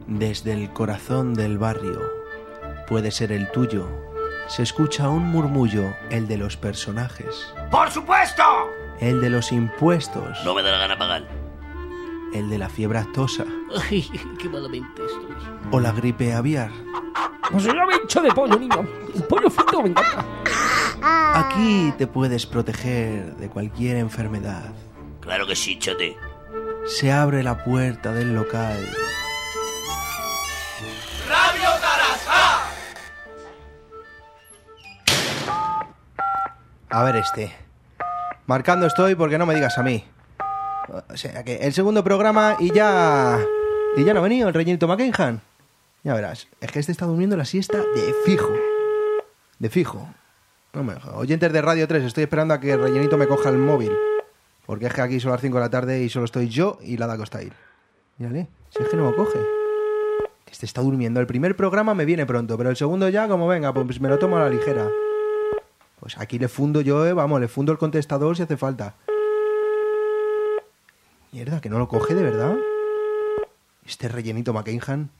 Desde el corazón del barrio, puede ser el tuyo, se escucha un murmullo, el de los personajes. ¡Por supuesto! El de los impuestos. No me da la gana pagar. El de la fiebre aftosa. Ay, qué malamente estoy. O la gripe aviar. Pues yo me hincho de pollo, niño. El pollo frito me encanta. Aquí te puedes proteger de cualquier enfermedad. Claro que sí, chate. Se abre la puerta del local. ¡Radio Tarasca! A ver marcando estoy porque no me digas a mí. O sea que el segundo programa y ya no ha venido el rellenito McKenhan. Ya verás, es que está durmiendo la siesta de fijo. De fijo. No me deja. Oyentes de Radio 3, estoy esperando a que el rellenito me coja el móvil. Porque es que aquí son las 5 de la tarde y solo estoy yo y la Daco Style. Mírale, si es que no lo coge. Este está durmiendo. El primer programa me viene pronto, pero el segundo ya, como venga, pues me lo tomo a la ligera. Pues aquí le fundo yo, le fundo el contestador si hace falta. Mierda, que no lo coge de verdad. Este rellenito McKenhan.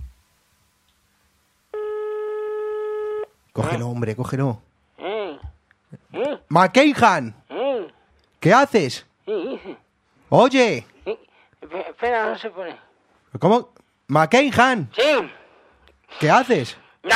Cógelo, hombre, cógelo. McKenhan. ¿Qué haces? Oye. Espera, no se pone. ¿Cómo? McKenhan. Sí. ¿Qué haces?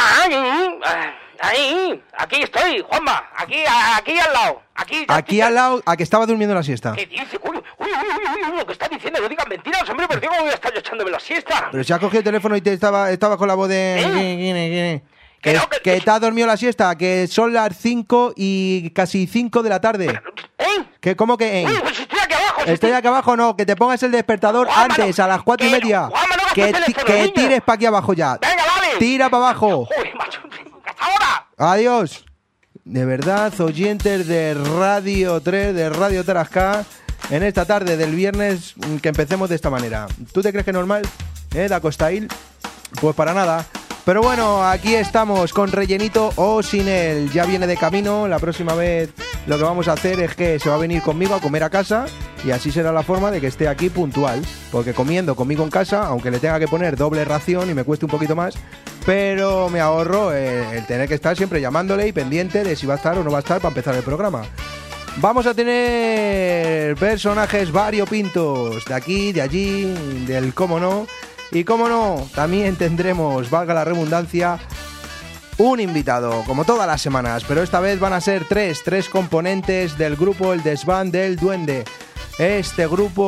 Ahí, aquí estoy, Juanma, aquí al lado, aquí al lado, a que estaba durmiendo la siesta. ¿Qué dice? Uy, lo que está diciendo, no digan mentiras, hombre, pero ¿cómo voy a estar yo echándome la siesta? Pero si has cogido el teléfono y te estaba con la voz de... Que te has dormido la siesta, que son las 5 y casi 5 de la tarde. ¿Qué? ¿Cómo que? Uy, pues estoy aquí abajo. Estoy aquí abajo, no, que te pongas el despertador antes, a las 4:30. Que tires para aquí abajo ya. Venga, vale. Tira para abajo. Uy, macho, hasta ahora. Adiós. De verdad, oyentes de Radio 3, de Radio Tarasca, en esta tarde del viernes, que empecemos de esta manera. ¿Tú te crees que es normal? Daco Style? Pues para nada. Pero bueno, aquí estamos con rellenito o sin él. Ya viene de camino. La próxima vez lo que vamos a hacer es que se va a venir conmigo a comer a casa y así será la forma de que esté aquí puntual. Porque comiendo conmigo en casa, aunque le tenga que poner doble ración y me cueste un poquito más, pero me ahorro el tener que estar siempre llamándole y pendiente de si va a estar o no va a estar para empezar el programa. Vamos a tener personajes variopintos de aquí, de allí, del cómo no. Y cómo no, también tendremos, valga la redundancia, un invitado, como todas las semanas, pero esta vez van a ser tres componentes del grupo El Desván del Duende. Este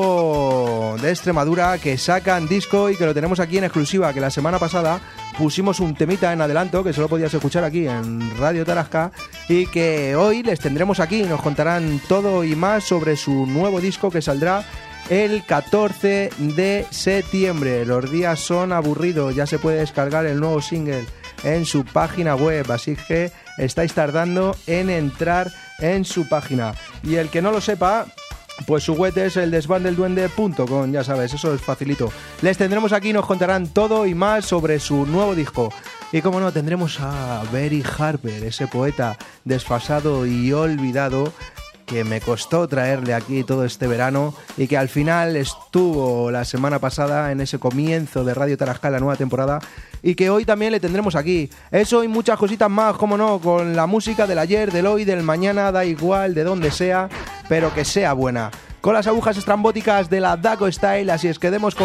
grupo de Extremadura que sacan disco y que lo tenemos aquí en exclusiva, que la semana pasada pusimos un temita en adelanto que solo podías escuchar aquí en Radio Tarasca y que hoy les tendremos aquí y nos contarán todo y más sobre su nuevo disco que saldrá el 14 de septiembre. Los días son aburridos, ya se puede descargar el nuevo single en su página web, así que estáis tardando en entrar en su página. Y el que no lo sepa, pues su web es eldesvandelduende.com, ya sabes, eso es facilito. Les tendremos aquí y nos contarán todo y más sobre su nuevo disco. Y como no, tendremos a Barry Harper, ese poeta desfasado y olvidado que me costó traerle aquí todo este verano y que al final estuvo la semana pasada en ese comienzo de Radio Tarasca, la nueva temporada, y que hoy también le tendremos aquí. Eso y muchas cositas más, como no, con la música del ayer, del hoy, del mañana, da igual de donde sea, pero que sea buena. Con las agujas estrambóticas de la Daco Style, así es que demos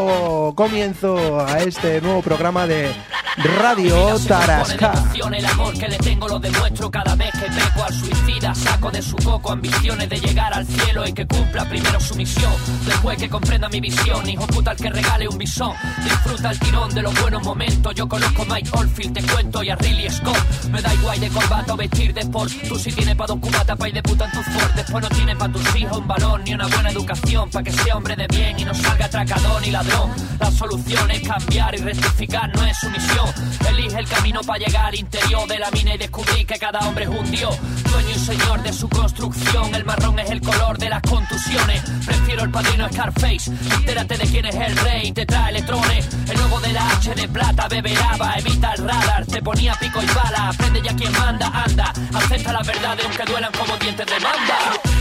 comienzo a este nuevo programa de Radio Tarasca. El amor que le tengo lo demuestro cada vez que peco al suicida. Saco de su coco ambiciones de llegar al cielo y que cumpla primero su misión. Después que comprenda mi visión, hijo puta el que regale un bisón. Disfruta el tirón de los buenos momentos. Yo conozco a Mike Oldfield, te cuento, y a Ridley Scott. Me da igual de corbata o vestir de sport. Tú si tienes pa' 2 cubatas pa' ir de puta en tu Ford. Después no tienes pa' tus hijos un balón ni una buena educación pa' que sea hombre de bien y no salga atracador ni ladrón. La solución es cambiar y rectificar, no es su misión. Elige el camino para llegar interior de la mina y descubrir que cada hombre es un dios, dueño y señor de su construcción. El marrón es el color de las contusiones. Prefiero el padrino Scarface. Entérate de quién es el rey, te trae electrones. El logo de la H de plata, beberaba, evita el radar, te ponía pico y bala. Aprende ya quién manda, anda, acepta la verdad aunque duelan como dientes de manda.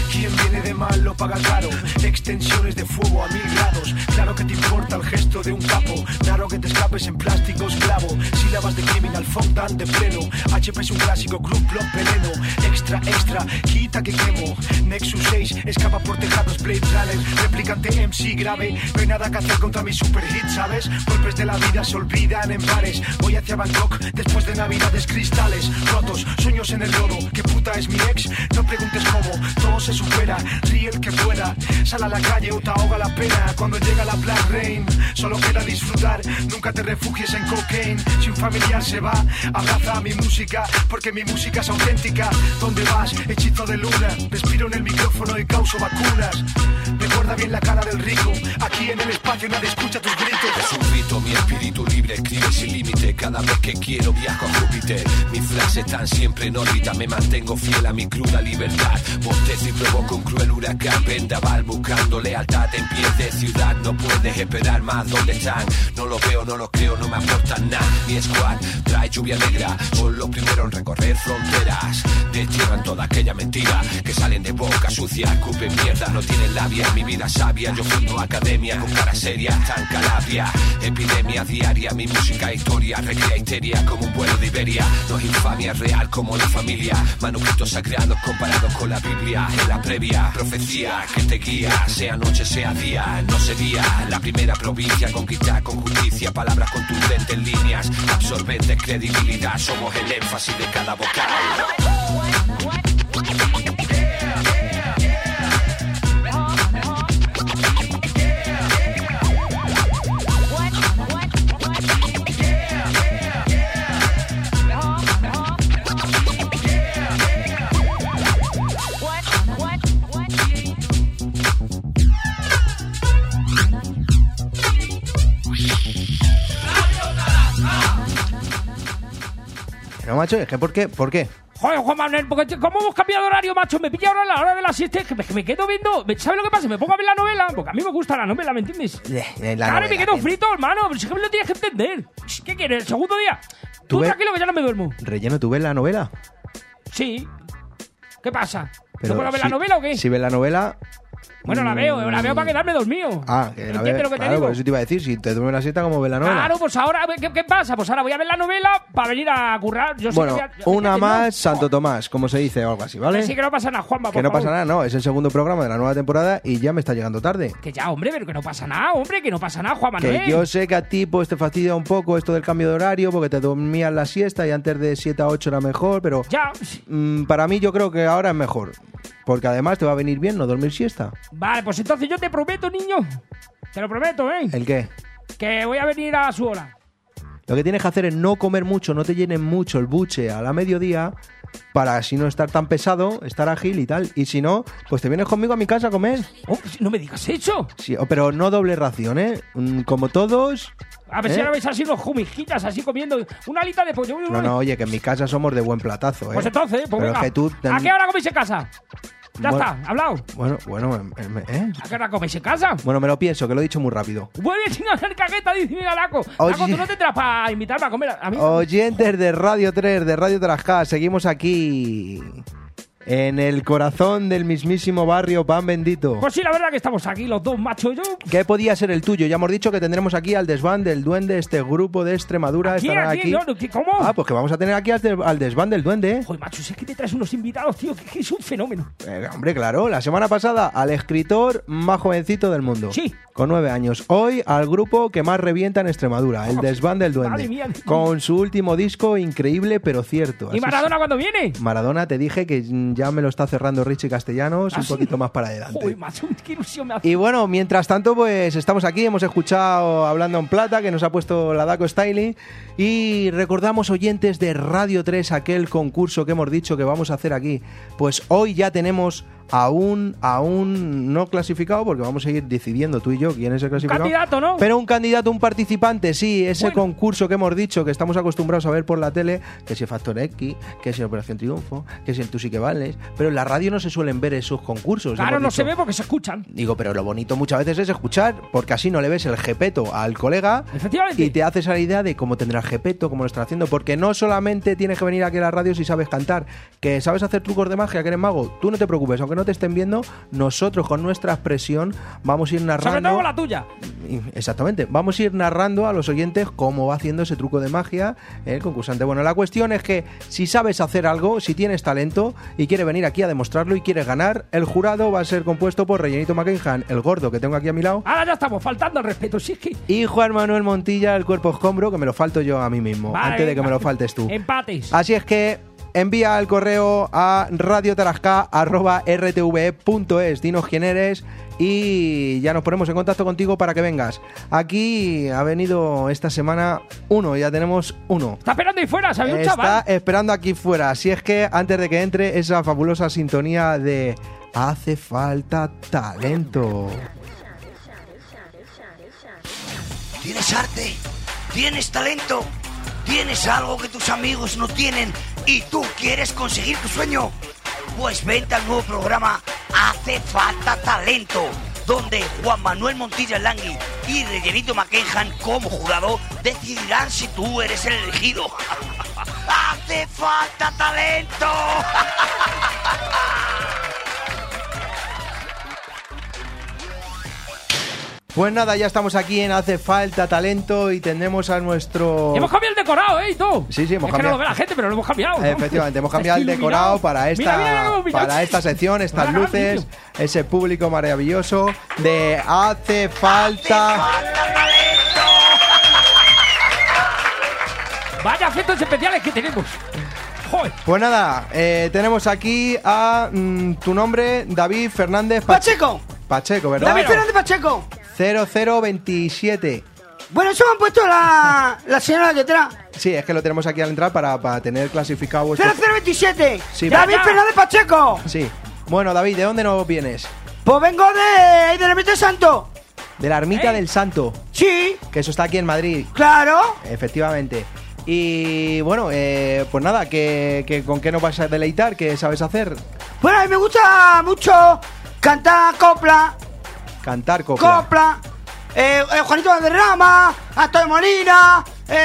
Quien viene de mal lo paga caro. Extensiones de fuego a 1000 grados. Claro que te importa el gesto de un capo. Raro que te escapes en plásticos clavo. Sílabas de Criminal Fontan de pleno. HP es un clásico, Group Block veneno. Extra, extra, quita que quemo. Nexus 6, escapa por tejados, Blade Runner. Replicante MC grave. No hay nada que hacer contra mi super hit, ¿sabes? Golpes de la vida se olvidan en bares. Voy hacia Bangkok después de navidades cristales rotos, sueños en el lodo. ¿Qué puta es mi ex? No preguntes cómo, todo se supera. Ríe el que pueda, sal a la calle o te ahoga la pena. Cuando llega la Black Rain, solo queda disfrutar. Nunca te refugies en cocaine. Si un familiar se va, abraza a mi música, porque mi música es auténtica. ¿Dónde vas? Hechizo de luna. Respiro en el micrófono y causo vacunas. Recuerda bien la cara del rico. Aquí en el espacio nadie escucha tus gritos. Es un rito, mi espíritu libre escribe sin límite. Cada vez que quiero viajo a Júpiter. Mis frases están siempre en órbita. Me mantengo fiel a mi cruda libertad. Bostezo y provoco un cruel huracán. Vendaval buscando lealtad en pies de ciudad. No puedes esperar más. ¿Dónde están? No lo veo, no lo creo, no me aportan nada. Mi squad trae lluvia negra. Son los primeros en recorrer fronteras. Destierran toda aquella mentira que salen de boca sucia. Escupen mierda, no tienen labia. Mi vida sabia, yo fundo academia. Con cara seria, tan Calabria. Epidemia diaria, mi música historia. Recrea histeria como un vuelo de Iberia. No es infamia real como la familia. Manuscritos sagrados comparados con la Biblia. En la previa profecía que te guía. Sea noche, sea día, no sería la primera provincia conquistada con justicia. Palabras contundentes, líneas absorbentes, credibilidad. Somos el énfasis de cada vocal. No, macho, es que ¿por qué? Joder, Juan Manuel, porque ¿cómo hemos cambiado de horario, macho? Me pilla ahora a la hora de la siesta, es que me quedo viendo... ¿Sabes lo que pasa? Me pongo a ver la novela, porque a mí me gusta la novela, ¿me entiendes? Claro, me quedo frito, hermano, pero es que me lo tienes que entender. ¿Qué quieres, el segundo día? Tú tranquilo que ya no me duermo. Relleno, ¿tú ves la novela? Sí. ¿Qué pasa? Pero ¿No puedo ver la novela o qué? Si ves la novela... Bueno, la veo para quedarme dormido. Ah, que la ves. Lo que te Claro, digo? por eso te iba a decir, si te duermes la siesta, ¿cómo ves la novela? Claro, pues ahora, ¿qué pasa? Pues ahora voy a ver la novela para venir a currar. Yo bueno, una más, no. Santo Tomás, como se dice o algo así, ¿vale? Sí, que no pasa nada, Juanma, Que no pasa nada, no, es el segundo programa de la nueva temporada y ya me está llegando tarde. Que ya, hombre, pero que no pasa nada, hombre, que no pasa nada, Juan Manuel. Que yo sé que a ti pues te fastidia un poco esto del cambio de horario porque te dormías la siesta y antes de 7 a 8 era mejor, pero ya. Para mí yo creo que ahora es mejor. Porque además te va a venir bien no dormir siesta. Vale, pues entonces yo te prometo, niño. Te lo prometo, ¿eh? ¿El qué? Que voy a venir a su hora. Lo que tienes que hacer es no comer mucho, no te llenen mucho el buche a la mediodía para así no estar tan pesado, estar ágil y tal. Y si no, pues te vienes conmigo a mi casa a comer. Oh, no me digas eso. Sí, pero no doble ración, ¿eh? Como todos... A ver si ahora veis así unos jumijillas, así comiendo una alita de pollo. No, oye, que en mi casa somos de buen platazo, ¿eh? Pues entonces, pues pero venga. Es que tú... ¿A qué hora coméis en casa? Ya bueno, está, hablado. Bueno, ¿eh? ¿A qué hora coméis en casa? Bueno, me lo pienso, que lo he dicho muy rápido. Vuelve sin hacer cagueta, dice, mira, Laco. Oye. Laco, tú no tendrás para invitarme a comer a mí. Oyentes de Radio 3, de Radio Tarascá, seguimos aquí... En el corazón del mismísimo barrio Pan Bendito. Pues sí, la verdad que estamos aquí los dos, macho. ¿Qué podía ser el tuyo? Ya hemos dicho que tendremos aquí al desván del Duende, este grupo de Extremadura. Estará aquí. ¿Cómo? Ah, pues que vamos a tener aquí al desván del Duende. Joder, macho, si es que te traes unos invitados, tío, que es un fenómeno. Hombre, claro, la semana pasada al escritor más jovencito del mundo. Sí. Con 9 años. Hoy al grupo que más revienta en Extremadura, el desván del Duende. Madre mía. Con su último disco, increíble pero cierto. ¿Y Maradona cuándo viene? Maradona, te dije que ya me lo está cerrando Richie Castellanos un poquito más para adelante. Joder, macho, qué ilusión me hace. Y bueno, mientras tanto, pues estamos aquí, hemos escuchado Hablando en Plata, que nos ha puesto la Daco Styling, y recordamos, oyentes de Radio 3, aquel concurso que hemos dicho que vamos a hacer aquí. Pues hoy ya tenemos aún no clasificado, porque vamos a ir decidiendo tú y yo quién es el clasificado. Un candidato, ¿no? Pero un candidato, un participante, sí, ese bueno. concurso que hemos dicho, que estamos acostumbrados a ver por la tele, que si Factor X, que si Operación Triunfo, que si el Tú sí que vales, pero en la radio no se suelen ver esos concursos. Claro, no se ve porque se escuchan. Digo, pero lo bonito muchas veces es escuchar, porque así no le ves el jepeto al colega. Efectivamente. Y te haces a la idea de cómo tendrá el jepeto, cómo lo está haciendo, porque no solamente tienes que venir aquí a la radio si sabes cantar, que sabes hacer trucos de magia, que eres mago, tú no te preocupes, aunque no te estén viendo, nosotros con nuestra expresión vamos a ir narrando. Sobre todo con la tuya. Exactamente, vamos a ir narrando a los oyentes cómo va haciendo ese truco de magia el concursante. Bueno, la cuestión es que si sabes hacer algo, si tienes talento y quieres venir aquí a demostrarlo y quieres ganar, el jurado va a ser compuesto por Rellenito McCainhan, el gordo que tengo aquí a mi lado. Ahora ya estamos faltando al respeto, sí es que... Y Juan Manuel Montilla, el cuerpo escombro, que me lo falto yo a mí mismo, Vale, antes de que me lo faltes tú. Empates. Así es que envía el correo a radiotarasca@rtve.es, dinos quién eres y ya nos ponemos en contacto contigo para que vengas. Aquí ha venido esta semana uno, ya tenemos uno. Está esperando ahí fuera, ¿sabes? Un chaval. Está esperando aquí fuera, así es que antes de que entre esa fabulosa sintonía de Hace falta talento. ¿Tienes arte? ¿Tienes talento? ¿Tienes algo que tus amigos no tienen y tú quieres conseguir tu sueño? Pues vente al nuevo programa Hace falta talento, donde Juan Manuel Montilla Langui y Rellenito McCainhan como jurado decidirán si tú eres el elegido. ¡Hace falta talento! Pues nada, ya estamos aquí en Hace falta talento y tendremos a nuestro... Hemos cambiado el decorado, ¿eh? Y todo. Sí, hemos es cambiado. que no lo ve la gente, pero lo hemos cambiado, ¿no? Efectivamente, hemos cambiado el decorado para esta, para esta sección, estas luces, ese público maravilloso de Hace falta... Vaya efectos especiales que tenemos. Joder. Pues nada, tenemos aquí a tu nombre, David Fernández Pacheco. Pacheco, ¿verdad? David Fernández Pacheco. 0027. Bueno, eso me han puesto la señora detrás. Sí, es que lo tenemos aquí al entrar para tener clasificado vuestro... 0027. Sí, David Fernández Pacheco. Sí. Bueno, David, ¿de dónde nos vienes? Pues vengo de la Ermita del Santo. De la Ermita del Santo. Sí. Que eso está aquí en Madrid. Claro. Efectivamente. Y bueno, pues nada, ¿con qué nos vas a deleitar? ¿Qué sabes hacer? Bueno, a mí me gusta mucho cantar copla. Cantar copla. Copla. Juanito Valderrama, Antonio Molina,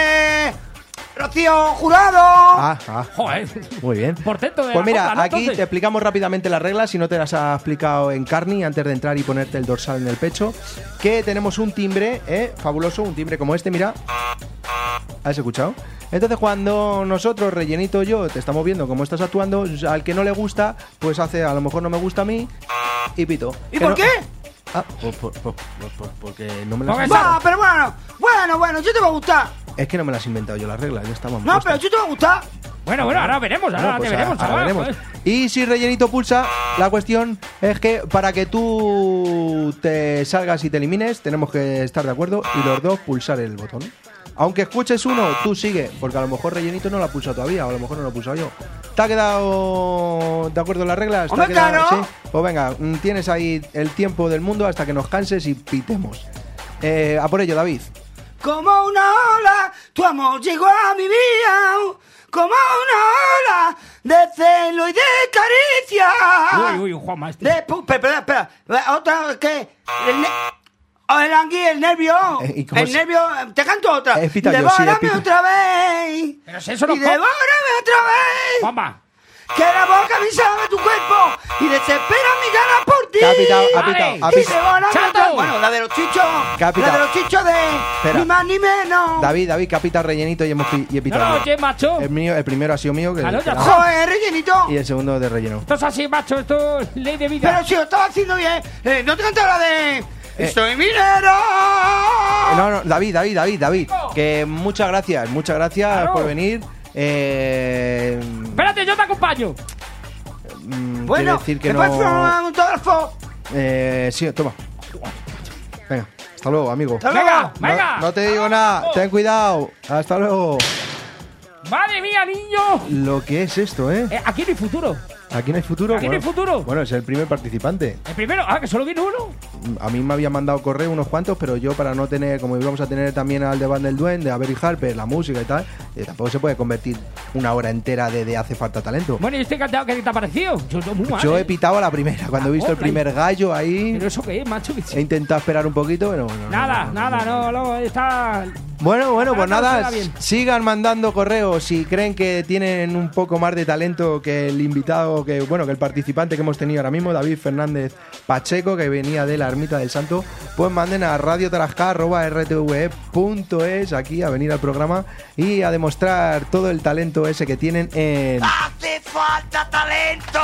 Rocío Jurado. Joder. Muy bien. Portento de Pues la mira, copla, ¿no? aquí Entonces, te explicamos rápidamente las reglas, si no te las ha explicado en Carni antes de entrar y ponerte el dorsal en el pecho. Que tenemos un timbre, fabuloso, un timbre como este, mira. ¿Has escuchado? Entonces cuando nosotros, Rellenito y yo, te estamos viendo cómo estás actuando, al que no le gusta, pues hace, a lo mejor no me gusta a mí, y pito. ¿Y por qué? Ah, porque no me las he Va, pero bueno, yo te va a gustar. Es que no me las he inventado yo las reglas, ya estaban No, pero yo te va a gustar. Bueno, ahora veremos, ahora pues te veremos, ahora chaval, veremos. joder. Y si Rellenito pulsa, la cuestión es que para que tú te salgas y te elimines, tenemos que estar de acuerdo y los dos pulsar el botón. Aunque escuches uno, tú sigue, porque a lo mejor Rellenito no lo ha pulsado todavía, o a lo mejor no lo he pulsado yo. ¿Te ha quedado de acuerdo en las reglas? Hombre, ¿Te ha quedado? claro. ¿Sí? Pues venga, tienes ahí el tiempo del mundo hasta que nos canses y pitemos. A por ello, David. Como una ola, tu amor llegó a mi vida. Como una ola de celo y de caricia. Uy, Juan Maestro. Espera. Otra que... El angui, el nervio. ¿Y cómo El nervio. Te canto otra. Pita yo, sí, Devórame pita. otra vez. Pero si eso no... Y devórame otra vez. Juanma. Que la boca me sabe tu cuerpo y desespera mi ganas por ti. Que ha pitado, ha Vale. pitado, ha Y pitado. devórame ¡Chato! otra vez. Bueno, la de los chichos. Capitán. La de los chichos de... Espera. Ni más ni menos. David, que ha pitado Rellenito y he pitado No, yo. oye, macho. El primero ha sido mío Claro, ya que- está. Joder, rellenito. y el segundo de Relleno. Esto es así, macho, esto es ley de vida. Pero si lo estaba haciendo bien. No te cantaba la de... Soy minero. No, David, que muchas gracias Claro. por venir. Espérate, yo te acompaño. Bueno, quiere decir que ¿me puedes firmar un no. autógrafo? Sí, toma. Venga, hasta luego, amigo. Hasta luego. Venga. No te digo nada, ten cuidado. Hasta luego. Madre mía, niño. Lo que es esto, Aquí no hay futuro. Aquí no hay futuro. Aquí no hay futuro. Bueno, es el primer participante. El primero, que solo viene uno. a mí me habían mandado correo unos cuantos, pero yo para no tener, como íbamos a tener también al Desván del Duende, a Berry Harper, la música y tal, tampoco se puede convertir una hora entera de hace falta talento. Bueno, yo estoy encantado. ¿Qué te ha parecido? Yo he pitado a la primera, cuando he visto el primer gallo ahí. ¿Pero eso qué es, macho? He intentado esperar un poquito, pero Nada, está... Bueno, pues nada, sigan mandando correos si creen que tienen un poco más de talento que el invitado, que el participante que hemos tenido ahora mismo, David Fernández Pacheco, que venía de la Ermita del Santo. Pues manden a radiotarasca@rtve.es aquí a venir al programa y a demostrar todo el talento ese que tienen en... ¡Hace falta talento!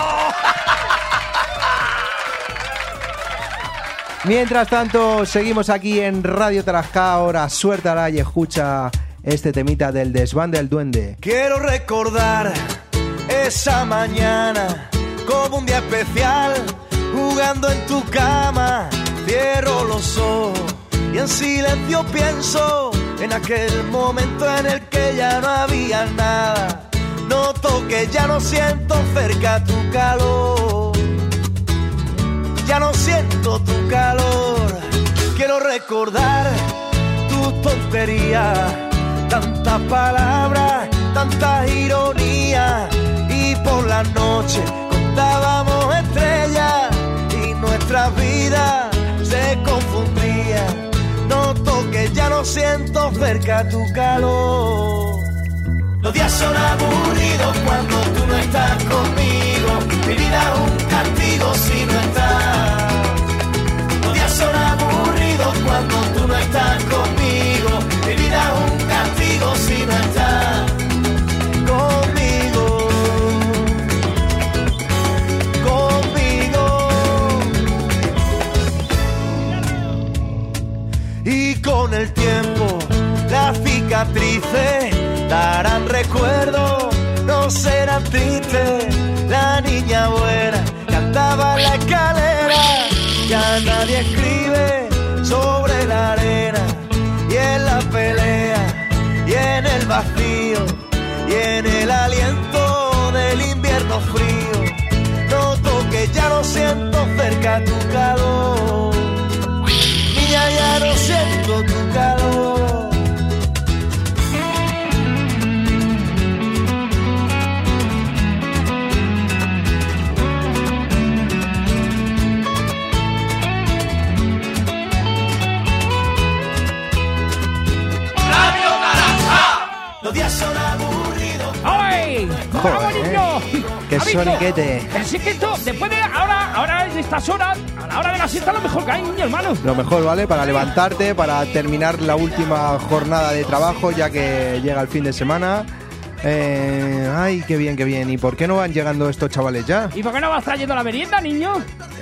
Mientras tanto, seguimos aquí en Radio Tarasca. Ahora suéltala y escucha este temita del Desván del Duende. Quiero recordar esa mañana como un día especial, jugando en tu cama. Cierro los ojos y en silencio pienso en aquel momento en el que ya no había nada. Noto que ya no siento cerca tu calor. Ya no siento tu calor. Quiero recordar tus tonterías, tantas palabras, tantas ironías. Y por la noche contábamos estrellas y nuestras vidas se confundían. Noto que ya no siento cerca tu calor. Los días son aburridos cuando tú no estás conmigo. Mi vida es un castigo si no estás. Los días son aburridos cuando tú no estás conmigo. Mi vida es un castigo si no estás conmigo. Y con el tiempo las cicatrices darán recuerdos, no serán tristes. La niña buena que andaba en la escalera, ya nadie escribe sobre la arena. Y en la pelea, y en el vacío, y en el aliento del invierno frío, noto que ya no siento cerca tu calor. Niña, ya no siento tu calor. Los días son aburridos. ¡Ay! ¡Bravo, niño! ¡Qué soniquete! Pero si es que esto, después de ahora en estas horas, a la hora de la siesta, lo mejor que hay, niño, hermano. Lo mejor, ¿vale? Para levantarte, para terminar la última jornada de trabajo, ya que llega el fin de semana. Ay, qué bien, qué bien. ¿Y por qué no van llegando estos chavales ya? ¿Y por qué no vas trayendo la merienda, niño?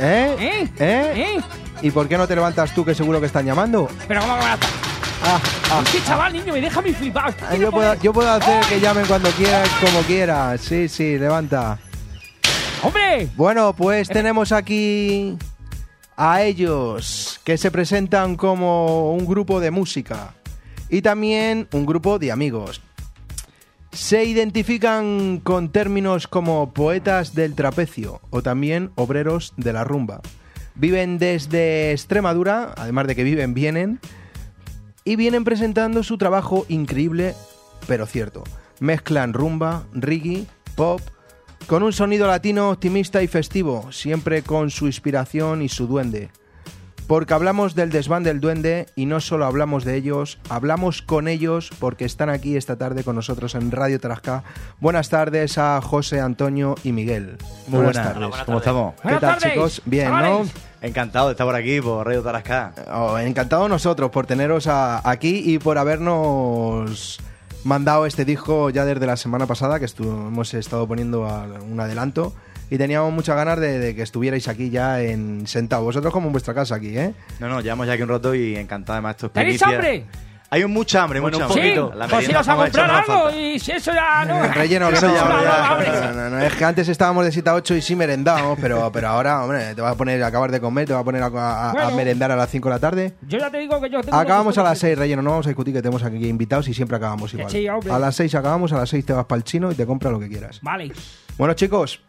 ¿Y por qué no te levantas tú, que seguro que están llamando? Pero ¿cómo que van a estar? Sí, chaval, niño, me deja mi flipado. Yo puedo hacer que llamen cuando quieras, como quieras. Sí, levanta. ¡Hombre! Bueno, pues tenemos aquí a ellos, que se presentan como un grupo de música y también un grupo de amigos. Se identifican con términos como poetas del trapecio o también obreros de la rumba. Viven desde Extremadura, además de que vienen, y vienen presentando su trabajo increíble, pero cierto. Mezclan rumba, reggae, pop, con un sonido latino optimista y festivo, siempre con su inspiración y su duende. Porque hablamos del Desván del Duende y no solo hablamos de ellos, hablamos con ellos porque están aquí esta tarde con nosotros en Radio Tarasca. Buenas tardes a José, Antonio y Miguel. Muy buenas tardes. ¿Cómo estamos? ¿Qué tal, chicos? Bien, ¿no? Encantado de estar por aquí, por Radio Tarasca. Encantado nosotros por teneros aquí y por habernos mandado este disco ya desde la semana pasada, que hemos estado poniendo un adelanto. Y teníamos muchas ganas de que estuvierais aquí ya sentados. Vosotros como en vuestra casa aquí, ¿eh? No, llevamos ya aquí un rato y encantado además de tu experiencia. ¿Tenéis hambre? Hay mucha hambre, mucha hambre. Sí, pues si vas a comprar algo y si eso ya no... Relleno, que no, es que antes estábamos de 7 a 8 y sí merendamos, pero ahora, hombre, te vas a poner a acabar de comer, te vas a poner a merendar a las 5 de la tarde. Yo ya te digo que yo tengo... Acabamos a las 6, Relleno, no vamos a discutir que tenemos aquí invitados y siempre acabamos igual. Sí, a las 6 acabamos, a las 6 te vas para el chino y te compras lo que quieras. Vale. Bueno, chicos,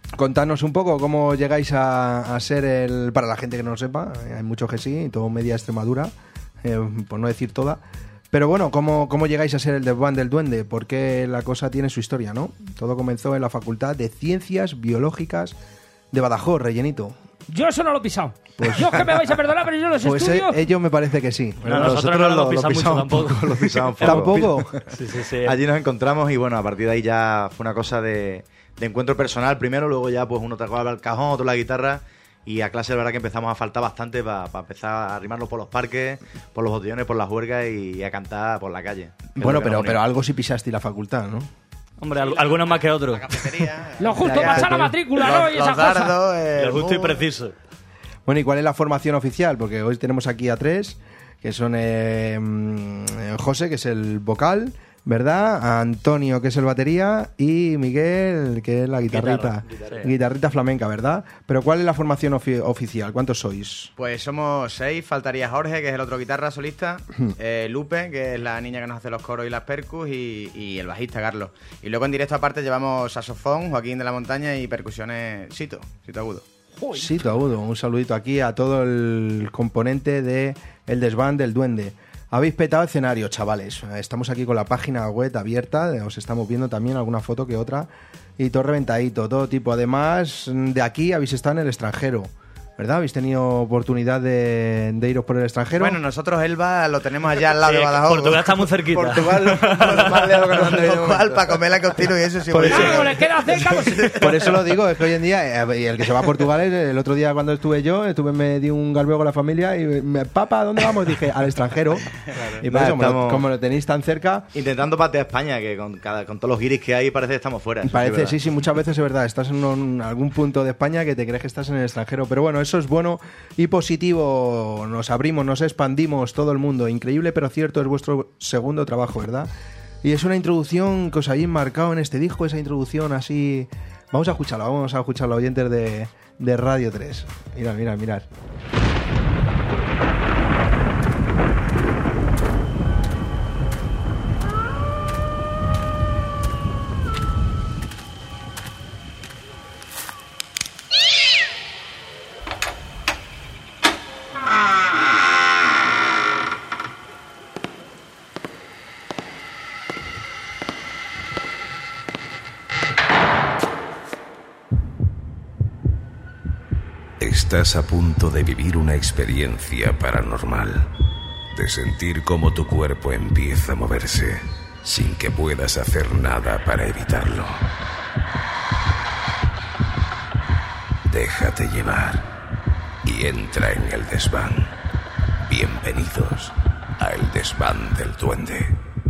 Contanos un poco cómo llegáis a ser el... Para la gente que no lo sepa, hay muchos que sí, todo media Extremadura, por no decir toda. Pero bueno, ¿cómo llegáis a ser el desván del duende? Porque la cosa tiene su historia, ¿no? Todo comenzó en la Facultad de Ciencias Biológicas de Badajoz, rellenito. Yo eso no lo he pisado. Pues, yo es que me vais a perdonar, pero yo los estudio... ellos me parece que sí. Bueno, nosotros no lo pisamos mucho tampoco. Lo pisamos poco. ¿Tampoco? Sí. Allí nos encontramos y bueno, a partir de ahí ya fue una cosa de encuentro personal primero, luego ya pues uno tocaba el cajón, otro la guitarra. Y a clase, la verdad que empezamos a faltar bastante para empezar a arrimarnos por los parques, por los botellones, por las huergas y a cantar por la calle. Bueno, pero algo sí pisaste la facultad, ¿no? Hombre, algunos más que otros. La cafetería. Lo justo, pasar la matrícula, ¿no? Y esas cosas. Lo justo y preciso. Bueno, ¿y cuál es la formación oficial? Porque hoy tenemos aquí a 3, que son José, que es el vocal, ¿verdad? Antonio, que es el batería, y Miguel, que es la guitarrita. Guitarrita flamenca, ¿verdad? Pero ¿cuál es la formación oficial? ¿Cuántos sois? Pues somos 6, faltaría Jorge, que es el otro guitarra solista, Lupe, que es la niña que nos hace los coros y las percus, y el bajista, Carlos. Y luego en directo aparte llevamos saxofón, Joaquín de la Montaña, y percusiones, Sito Agudo. Sito Agudo, un saludito aquí a todo el componente de El Desván del Duende. Habéis petado escenario, chavales. Estamos aquí con la página web abierta, os estamos viendo también alguna foto que otra. Y todo reventadito, todo tipo. Además, de aquí habéis estado en el extranjero, ¿verdad? ¿Habéis tenido oportunidad de iros por el extranjero? Bueno, nosotros Elba lo tenemos allá al lado de Badajoz. Portugal está muy cerquita. Portugal lo más lejos que nos han traído. Cual, para comer la cocina y eso sí. Por eso, le queda cerca, pues... por eso lo digo, es que hoy en día, y el que se va a Portugal, el otro día cuando me di un garbeo con la familia y papá, ¿dónde vamos? Dije, al extranjero. Claro. Y por eso, como lo tenéis tan cerca... Intentando patear España, que con todos los guiris que hay parece que estamos fuera. Parece, sí, muchas veces es verdad. Estás en algún punto de España que te crees que estás en el extranjero. Pero bueno, eso es bueno y positivo. Nos abrimos, nos expandimos, todo el mundo. Increíble, pero cierto, es vuestro segundo trabajo, ¿verdad? Y es una introducción que os habéis marcado en este disco, esa introducción así... Vamos a escucharla, oyentes de Radio 3. Mirad. Estás a punto de vivir una experiencia paranormal, de sentir cómo tu cuerpo empieza a moverse sin que puedas hacer nada para evitarlo. Déjate llevar y entra en el desván. Bienvenidos a El Desván del Duende.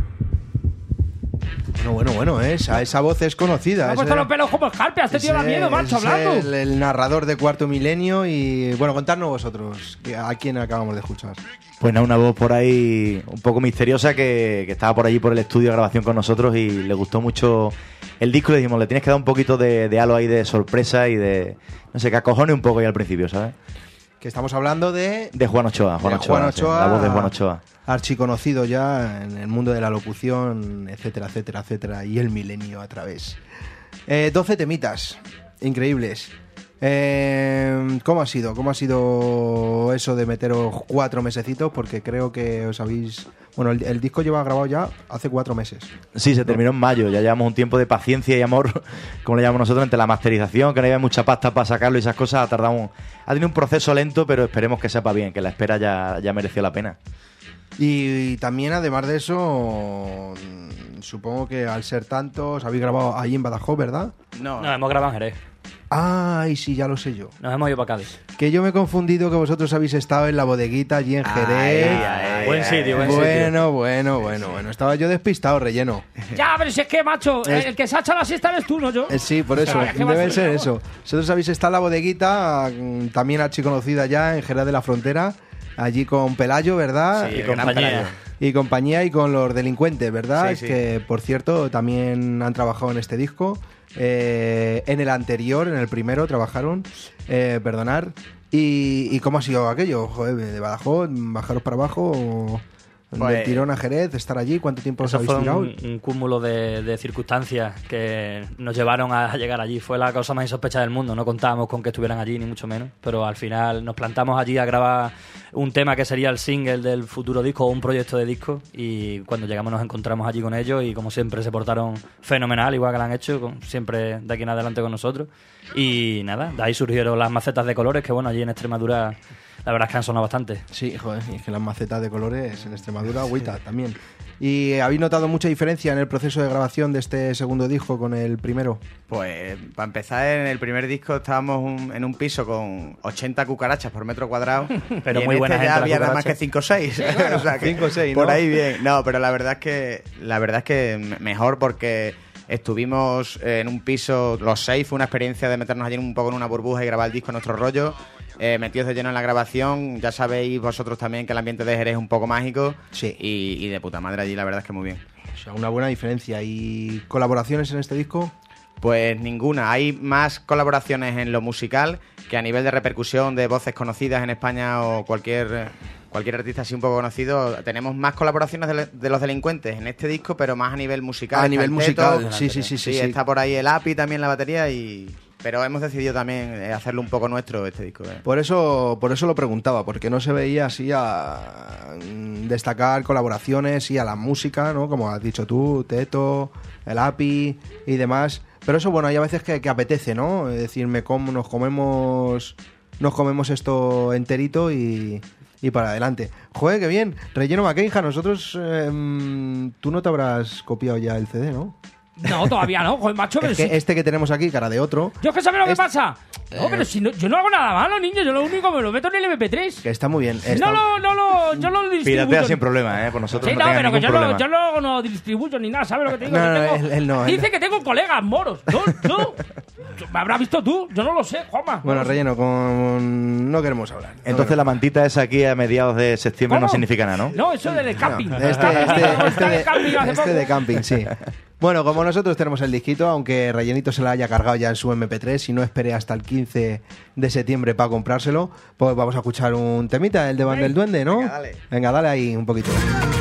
Bueno, esa voz es conocida. Me ha puesto los pelos como escarpia, este tío da miedo, macho, hablando. El narrador de Cuarto Milenio y, bueno, contadnos vosotros, ¿a quién acabamos de escuchar? Pues nada, una voz por ahí un poco misteriosa que estaba por allí por el estudio de grabación con nosotros y le gustó mucho el disco y le dijimos, le tienes que dar un poquito de halo ahí de sorpresa y de, no sé, que acojone un poco ahí al principio, ¿sabes? Que estamos hablando de Juan Ochoa. Juan Ochoa, sí, la voz de Juan Ochoa. Archiconocido ya en el mundo de la locución, etcétera, y el milenio a través. 12 temitas increíbles. ¿Cómo ha sido? ¿Cómo ha sido eso de meteros 4 mesecitos? Porque creo que os habéis... Bueno, el disco lleva grabado ya hace 4 meses. Sí, se terminó en mayo. Ya llevamos un tiempo de paciencia y amor, como le llamamos nosotros, entre la masterización, que no había mucha pasta para sacarlo y esas cosas. Ha tenido un proceso lento, pero esperemos que sepa bien, que la espera ya mereció la pena. Y también, además de eso, supongo que al ser tantos, habéis grabado ahí en Badajoz, ¿verdad? No, hemos grabado en Jerez. Ay, sí, ya lo sé yo. Nos hemos ido para Cádiz. Que yo me he confundido que vosotros habéis estado en la bodeguita allí en Jerez. Buen sitio. Bueno. Estaba yo despistado, relleno. Ya, pero si es que, macho, el que se ha echado la siesta eres tú, no yo. Sí, por eso. Debe ser eso. Vosotros habéis estado en la bodeguita, también archiconocida ya en Jerez de la Frontera, allí con Pelayo, ¿verdad? Sí, compañía. Y compañía y con los delincuentes, ¿verdad? Sí. Que, por cierto, también han trabajado en este disco. En el anterior, en el primero, trabajaron, perdonar. ¿Y cómo ha sido aquello? Joder, de Badajoz, bajaros para abajo. Del tirón a Jerez, estar allí, ¿cuánto tiempo os Eso habéis fue tirado? un cúmulo de circunstancias que nos llevaron a llegar allí. Fue la cosa más insospecha del mundo. No contábamos con que estuvieran allí, ni mucho menos. Pero al final nos plantamos allí a grabar un tema que sería el single del futuro disco o un proyecto de disco. Y cuando llegamos nos encontramos allí con ellos y como siempre se portaron fenomenal, igual que lo han hecho, siempre de aquí en adelante con nosotros. Y nada, de ahí surgieron las macetas de colores que bueno, allí en Extremadura la verdad es que han sonado bastante. Sí, joder, y es que las macetas de colores en Extremadura, agüita también. ¿Y habéis notado mucha diferencia en el proceso de grabación de este segundo disco con el primero? Pues para empezar, en el primer disco estábamos en un piso con 80 cucarachas por metro cuadrado. Pero y muy en buena este gente ya la había nada cucaracha. más que 5 o 6. O sea, 5 o 6, por ¿no? ahí bien. No, pero la verdad es que mejor porque estuvimos en un piso, los 6, fue una experiencia de meternos allí un poco en una burbuja y grabar el disco en nuestro rollo. Metidos de lleno en la grabación, ya sabéis vosotros también que el ambiente de Jerez es un poco mágico. Sí. Y de puta madre allí, la verdad es que muy bien. O sea, una buena diferencia. ¿Y colaboraciones en este disco? Pues ninguna. Hay más colaboraciones en lo musical que a nivel de repercusión de voces conocidas en España o cualquier artista así un poco conocido. Tenemos más colaboraciones de los delincuentes en este disco, pero más a nivel musical. A nivel Está el musical, Teto, sí. Está por ahí el API también, la batería, pero hemos decidido también hacerlo un poco nuestro este disco. Por eso lo preguntaba, porque no se veía así a destacar colaboraciones y a la música, ¿no? Como has dicho tú, Teto, el API y demás. Pero eso, bueno, hay a veces que apetece, ¿no? Es decir, nos comemos esto enterito y para adelante. Joder, qué bien. Relleno Maqueija, nosotros... tú no te habrás copiado ya el CD, ¿no? No, todavía no, joder, macho. Pero Es que si... este que tenemos aquí, cara de otro... Yo es que ¿sabes lo que pasa? No, pero si no, yo no hago nada malo, niño. Yo lo único me lo meto en el MP3. Que está muy bien. Yo lo distribuyo. Piratea sin problema, por nosotros Sí, no, no, pero que problema. yo no distribuyo ni nada, ¿sabes lo que te digo? No, Yo él no. Dice que tengo colegas moros. Yo me habrás visto tú, yo no lo sé, Juanma. Bueno, Relleno, no queremos hablar. Entonces la mantita esa aquí a mediados de septiembre ¿Cómo? no significa nada, ¿no? No, eso del camping. Este de camping, sí. Bueno, como nosotros tenemos el disquito, aunque Rellenito se la haya cargado ya en su MP3 y no espere hasta el 15 de septiembre para comprárselo, pues vamos a escuchar un temita, el de Van del Duende, ¿no? Venga, dale ahí un poquito.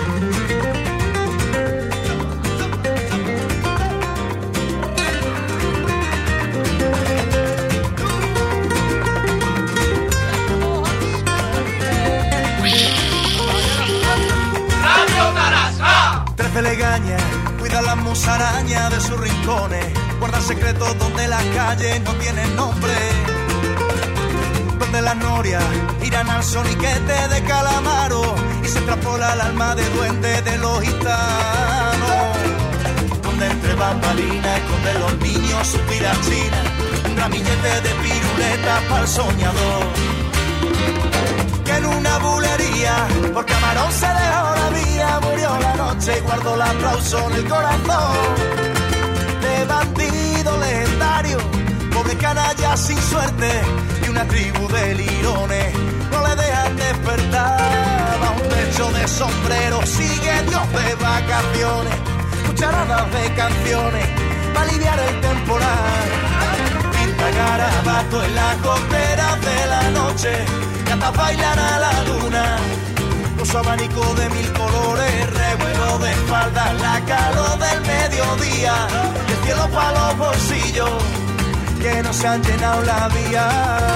Radio Tarasá. 13 legañas, cuida las musarañas de sus rincones, guarda secretos donde las calles no tienen nombre, donde las norias irán al soniquete de Calamaro y se extrapola el alma de duende de los gitanos, donde entre bambalinas esconden los niños sus tirachinas, un ramillete de piruletas para el soñador, que en una bulería por Camarón se dejó la vía, murió la noche y guardó el aplauso en el corazón de bandido legendario, pobre canalla sin suerte y una tribu de lirones no le dejan despertar a un techo de sombrero, sigue Dios de vacaciones, cucharadas de canciones para aliviar el temporal, pinta garabato en las goteras de la noche, gatas bailan a la luna, los abanicos de 1000 colores, revuelo de espaldas, la calor del mediodía, y el cielo para los bolsillos, que no se han llenado la vía.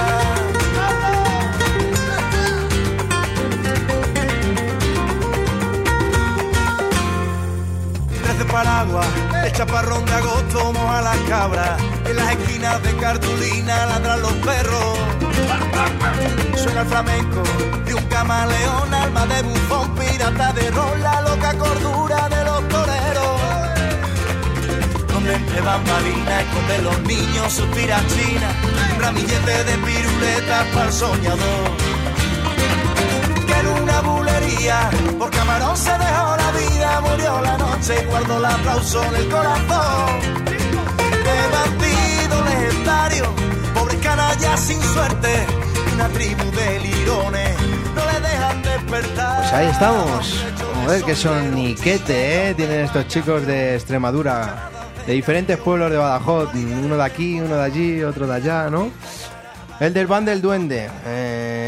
13 paraguas, el chaparrón de agosto moja las cabras, en las esquinas de cartulina ladran los perros. Suena el flamenco de un camaleón, alma de bufón, pirata de ron, la loca cordura de los toreros. Donde entre bambalinas esconden los niños sus tirachinas, un ramillete de piruletas para el soñador. Que en una bulería por Camarón se dejó la vida, murió la noche y guardó el aplauso en el corazón de bandido legendario, pobre canalla sin suerte, una tribu de lirones no le dejan despertar. Pues ahí estamos. Joder, que son niquete, ¿eh? Tienen estos chicos de Extremadura, de diferentes pueblos de Badajoz, uno de aquí, uno de allí, otro de allá, ¿no? El del Van del Duende.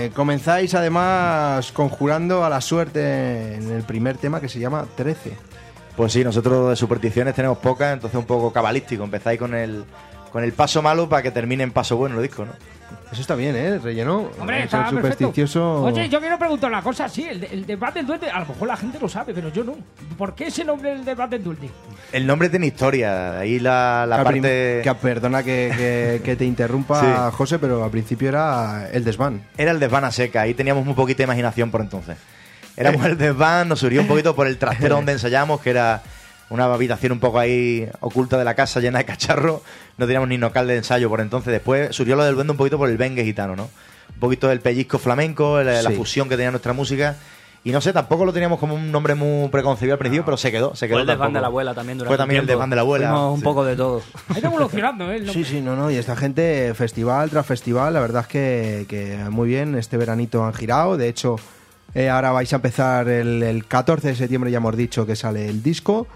comenzáis además conjurando a la suerte en el primer tema que se llama 13. Pues sí, nosotros de supersticiones tenemos pocas, entonces un poco cabalístico. Empezáis con el paso malo para que termine en paso bueno el disco, ¿no? Eso está bien, ¿eh? Relleno. Hombre, Ser está supersticioso. perfecto. Oye, yo quiero preguntar una cosa, sí, el debate del duende, a lo mejor la gente lo sabe, pero yo no. ¿Por qué ese nombre del debate del duende? El nombre tiene historia, ahí la parte... Perdona que te interrumpa, sí. José, pero al principio era el desván. Era el desván a seca, ahí teníamos muy poquita imaginación por entonces. Éramos el desván, nos surgió un poquito por el trastero donde ensayamos, que era una habitación un poco ahí oculta de la casa llena de cacharros. No teníamos ni local de ensayo por entonces. Después surgió lo del duende un poquito por el bengue gitano, ¿no? Un poquito del pellizco flamenco, la fusión que tenía nuestra música. Y no sé, tampoco lo teníamos como un nombre muy preconcebido al principio, pero se quedó. Fue el desván de la abuela también durante Fue también el desván de la abuela. Fuimos un poco de todo. Ha ido evolucionando, ¿eh? Sí, no. Y esta gente, festival tras festival, la verdad es que muy bien. Este veranito han girado. De hecho, ahora vais a empezar el 14 de septiembre, ya hemos dicho que sale el disco.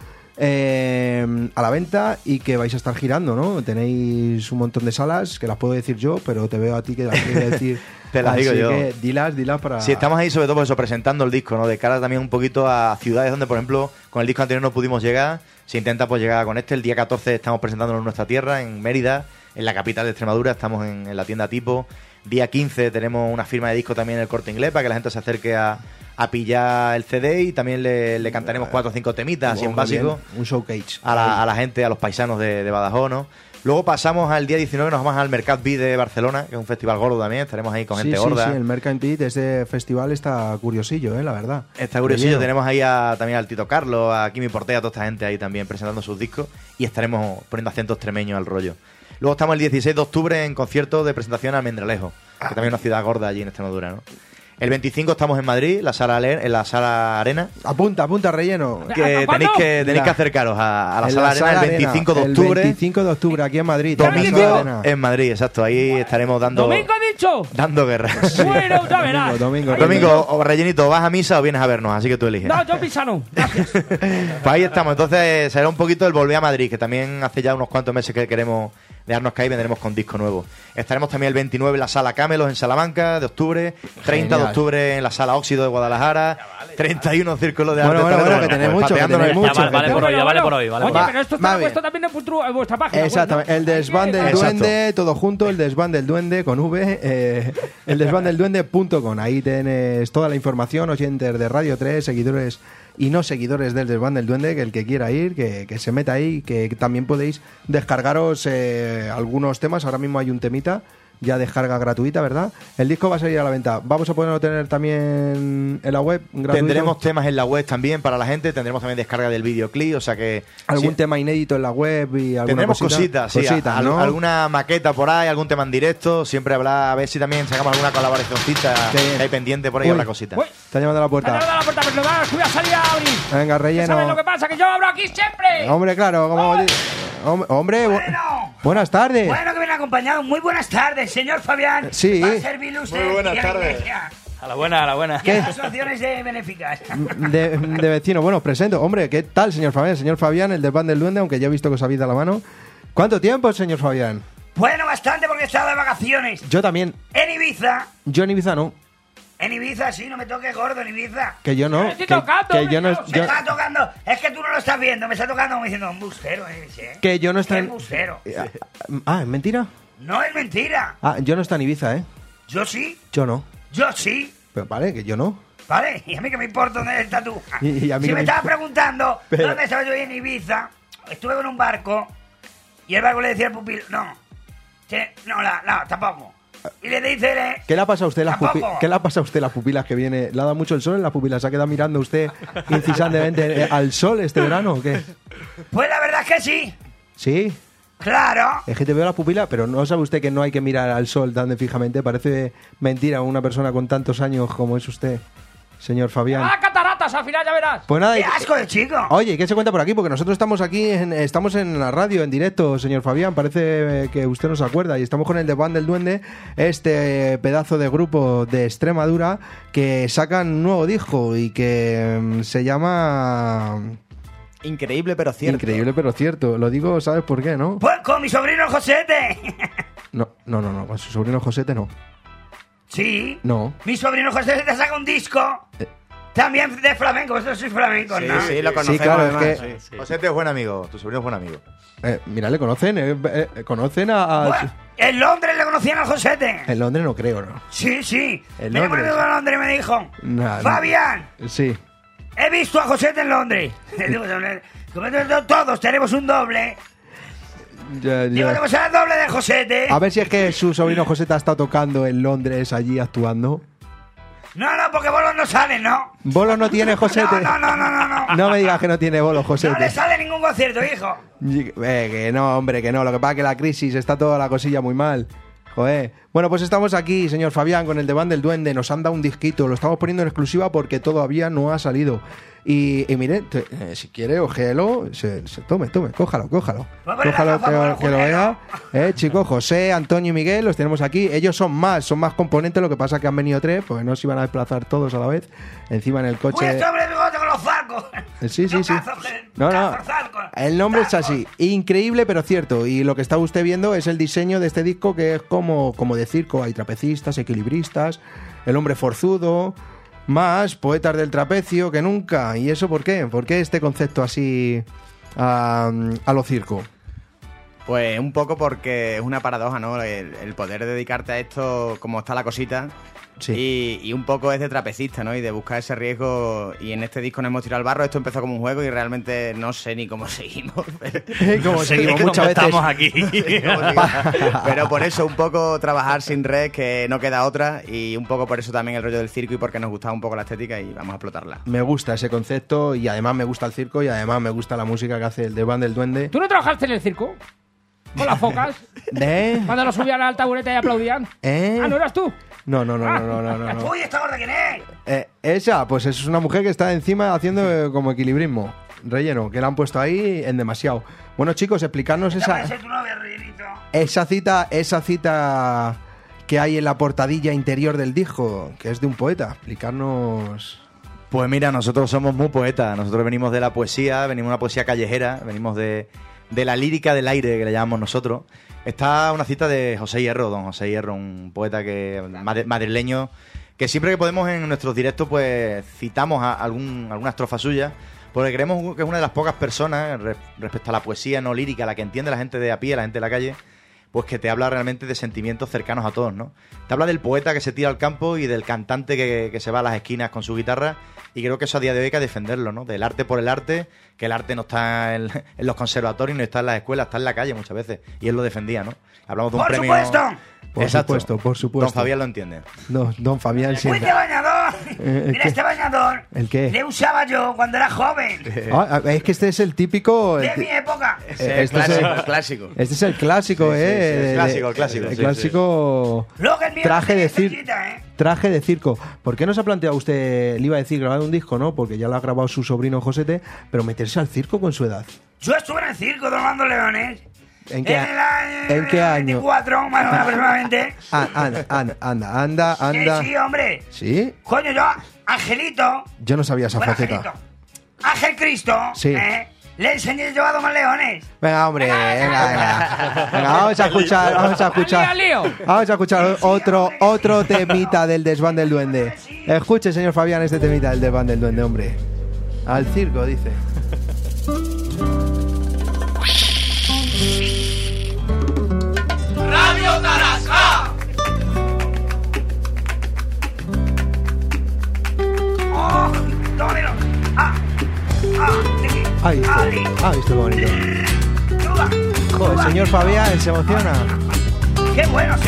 A la venta y que vais a estar girando, ¿no? Tenéis un montón de salas que las puedo decir yo, pero te veo a ti que las quieres decir. Te las digo yo. Que dilas para... Sí, estamos ahí sobre todo por eso, presentando el disco, ¿no? De cara también un poquito a ciudades donde, por ejemplo, con el disco anterior no pudimos llegar. Se intenta pues llegar con este. El día 14 estamos presentándolo en nuestra tierra, en Mérida, en la capital de Extremadura. Estamos en la tienda Tipo. Día 15 tenemos una firma de disco también en el Corte Inglés para que la gente se acerque a pillar el CD y también le cantaremos 4 o 5 temitas así en básico. Un showcase. A la gente, a los paisanos de Badajoz, ¿no? Luego pasamos al día 19, nos vamos al Mercat Beat de Barcelona, que es un festival gordo también, estaremos ahí con gente gorda. Sí, el Mercat Beat, ese festival está curiosillo, la verdad. Está curiosillo, tenemos ahí también al Tito Carlos, a Kimi Portea, a toda esta gente ahí también presentando sus discos y estaremos poniendo acentos extremeños al rollo. Luego estamos el 16 de octubre en concierto de presentación a Almendralejo, que también es una ciudad gorda allí en Extremadura, ¿no? El 25 estamos en Madrid, en la sala Arena. Apunta, Relleno. Que tenéis que acercaros a la sala Arena el 25 de octubre. El 25 de octubre aquí en Madrid. Domingo en Madrid, exacto. Ahí estaremos dando... ¿Domingo ha dicho? Dando guerra. Bueno, ya verás. Domingo, o Rellenito, ¿vas a misa o vienes a vernos? Así que tú eliges. No, yo misa no. Gracias. Pues ahí estamos. Entonces será un poquito el volver a Madrid, que también hace ya unos cuantos meses que queremos dejarnos caer y vendremos con disco nuevo. Estaremos también el 29 en la sala Camelos en Salamanca de octubre, 30 de octubre en la sala Óxido de Guadalajara, 31 Círculo de Arte. Bueno, que tenéis mucho. Vale por hoy. Oye, pero esto está puesto también en vuestra página. Exactamente, el desván del duende, todo junto, el desván del duende con V, el desvandelduende.com. Ahí tenés toda la información, oyentes de Radio 3, seguidores y no seguidores del Desván del Duende, que el que quiera ir, que se meta ahí, que también podéis descargaros algunos temas. Ahora mismo hay un temita, ya descarga gratuita, ¿verdad? El disco va a salir a la venta. ¿Vamos a poderlo tener también en la web gratuito? Tendremos temas en la web también para la gente, tendremos también descarga del videoclip, o sea que... ¿Algún tema inédito en la web y alguna tendremos cositas, ¿no? Alguna maqueta por ahí, algún tema en directo, siempre habrá, a ver si también sacamos alguna colaboracióncita que hay pendiente por ahí, una cosita. Está llamando a la puerta. Pero voy a salir a abrir. Venga, Relleno. ¿Sabes lo que pasa? Que yo abro aquí siempre. Hombre, claro, como... Hombre, buenas tardes. Bueno, que viene acompañado. Muy buenas tardes, señor Fabián. Sí. Va a servirle usted. Muy buenas tardes. A la buena. ¿Qué asociaciones benéficas? De vecino. Bueno, presento. Hombre, ¿qué tal, señor Fabián? Señor Fabián, el Desván del Duende, aunque ya he visto que os habéis dado la mano. ¿Cuánto tiempo, señor Fabián? Bueno, bastante porque he estado de vacaciones. Yo también. En Ibiza. Yo en Ibiza no. En Ibiza, sí, no me toques gordo en Ibiza. Que yo no. Estoy tocando, que yo no. Me está tocando. Es que tú no lo estás viendo. Me está tocando como diciendo un bustero. Que yo no estoy. Es bustero. ¿Es mentira? No es mentira. Yo no estoy en Ibiza, ¿eh? Yo sí. Yo no. Yo sí. Pero vale, que yo no. Vale, y a mí que me importa dónde estás tú. Y a mí si que me estabas preguntando dónde estaba yo en Ibiza, estuve con un barco y el barco le decía al pupilo, no, tampoco. Y le dice... ¿Qué le ha pasado a usted las pupilas que viene? ¿Le ha dado mucho el sol en las pupilas? ¿Se ha quedado mirando usted incisantemente al sol este verano o qué? Pues la verdad es que sí. ¿Sí? Claro. Es que te veo las pupilas, pero ¿no sabe usted que no hay que mirar al sol tan fijamente? Parece mentira una persona con tantos años como es usted, señor Fabián. Cataratas, al final ya verás. Pues nada, ¡Qué asco de chico! Oye, ¿qué se cuenta por aquí? Porque nosotros estamos aquí, estamos en la radio, en directo, señor Fabián. Parece que usted no se acuerda. Y estamos con el Desván del Duende, este pedazo de grupo de Extremadura que sacan un nuevo disco y que se llama... Increíble pero cierto. Increíble pero cierto. Lo digo, ¿sabes por qué, no? Pues con mi sobrino Josete. No, con su sobrino Josete no. Sí. No. Mi sobrino José te saca un disco. También de flamenco, vosotros sois flamencos, ¿no? Sí, lo conocemos. Sí, claro, además. es que... Sí. José es buen amigo, tu sobrino es buen amigo. Mira, le conocen, conocen a... Bueno, en Londres le conocían al Josete. En Londres no creo, ¿no? Sí, sí. En Tengo un Londres. amigo de Londres me dijo, Fabián, Sí. he visto a Josete en Londres. Todos tenemos un doble. Ya, Digo, ya. tenemos el doble de Josete. A ver si es que su sobrino José te ha estado tocando en Londres, allí actuando. No, porque bolos no salen, ¿no? ¿Bolo no tiene Josete? No. No me digas que no tiene bolo, Josete. No le sale ningún concierto, hijo. Que no, hombre, que no. Lo que pasa es que la crisis está toda la cosilla muy mal. Joder. Bueno, pues estamos aquí, señor Fabián, con el Desván del Duende. Nos han dado un disquito. Lo estamos poniendo en exclusiva porque todavía no ha salido. Y mire, si quiere, ojéelo. Tome, cójalo. Cójalo, que lo vea. Chicos, José, Antonio y Miguel, los tenemos aquí. Ellos son más componentes. Lo que pasa es que han venido 3, porque no se iban a desplazar todos a la vez. Encima en el coche. Uy, este hombre de bigote con los zarcos. Sí. No. El nombre es así. Increíble, pero cierto. Y lo que está usted viendo es el diseño de este disco, que es como de circo. Hay trapecistas, equilibristas, el hombre forzudo, más poetas del trapecio que nunca. ¿Y eso por qué? ¿Por qué este concepto así a lo circo? Pues un poco porque es una paradoja, ¿no? El poder dedicarte a esto como está la cosita. Sí. Y un poco es de trapecista, ¿no? Y de buscar ese riesgo. Y en este disco nos hemos tirado al barro. Esto empezó como un juego y realmente no sé ni cómo seguimos. Como seguimos muchas veces. Estamos aquí. Pero por eso un poco trabajar sin red, que no queda otra. Y un poco por eso también el rollo del circo y porque nos gustaba un poco la estética y vamos a explotarla. Me gusta ese concepto y además me gusta el circo y además me gusta la música que hace el Desván del Duende. ¿Tú no trabajaste en el circo? ¿Con las focas? Cuando lo subían al taburete y aplaudían. ¿No eras tú? No. Uy, ¿esta gorda quién es? Esa, pues es una mujer que está encima haciendo como equilibrismo. Relleno, que la han puesto ahí en demasiado. Bueno, chicos, explicarnos esa cita que hay en la portadilla interior del disco, que es de un poeta. Explicarnos... Pues mira, nosotros somos muy poetas. Nosotros venimos de la poesía, venimos de una poesía callejera, venimos de la lírica del aire, que le llamamos nosotros. Está una cita de José Hierro, don José Hierro, un poeta madrileño, que siempre que podemos en nuestros directos pues citamos alguna estrofa suya, porque creemos que es una de las pocas personas respecto a la poesía no lírica, la que entiende la gente de a pie, la gente de la calle, pues que te habla realmente de sentimientos cercanos a todos, ¿no? Te habla del poeta que se tira al campo y del cantante que se va a las esquinas con su guitarra, y creo que eso a día de hoy hay que defenderlo, ¿no? Del arte por el arte, que el arte no está en los conservatorios, no está en las escuelas, está en la calle muchas veces, y él lo defendía, ¿no? Hablamos de un premio... Por supuesto. Don Fabián lo entiende. No, don Fabián sí. ¡Este bañador! Mira, este bañador. ¿El qué? Le usaba yo cuando era joven. Es que este es el típico... De mi época. Este es el clásico. Este es el clásico, El clásico traje de circo. Traje de circo. ¿Por qué no se ha planteado usted, le iba a decir, grabar un disco, no? Porque ya lo ha grabado su sobrino Josete, pero meterse al circo con su edad. Yo estuve en el circo domando leones. ¿En qué año? 24, más o menos aproximadamente. Anda. Sí, hombre. ¿Sí? Coño, yo, Angelito. Yo no sabía esa faceta. Angelito. Ángel Cristo. Sí. Le enseñé yo a domar leones. Venga, hombre, venga, vamos a escuchar otro temita del Desván del Duende. Escuche, señor Fabián, este temita del Desván del Duende, hombre. Al circo, dice. Radio Tarasca. ¡Oh! ¡Tómelo! Ahí está qué bonito. Joder, señor Fabián, se emociona. ¡Qué buenos,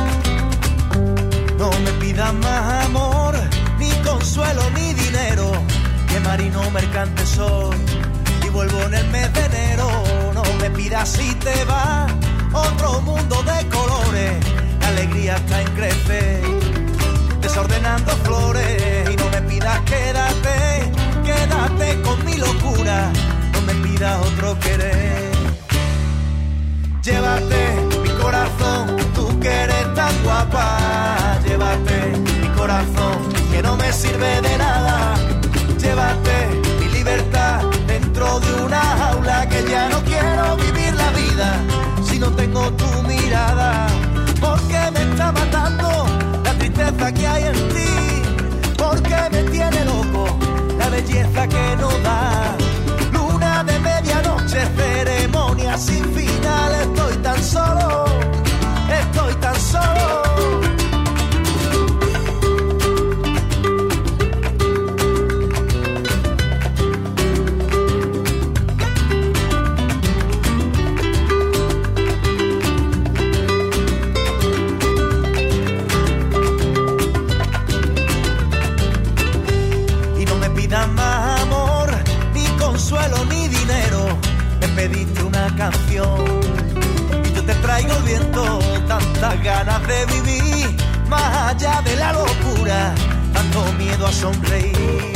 No me pidas más amor, ni consuelo, ni dinero, que marino mercante soy y vuelvo en el mes de enero. No me pidas si te vas, otro mundo de colores, la alegría está en crecer, desordenando flores. Y no me pidas quédate con mi locura, no me pidas otro querer. Llévate mi corazón, tú que eres tan guapa. Llévate mi corazón, que no me sirve de nada. Llévate mi libertad dentro de una jaula, que ya no quiero vivir la vida si no tengo tu mirada. Porque me está matando la tristeza pediste una canción y yo te traigo el viento, tantas ganas de vivir, más allá de la locura, tanto miedo a sonreír.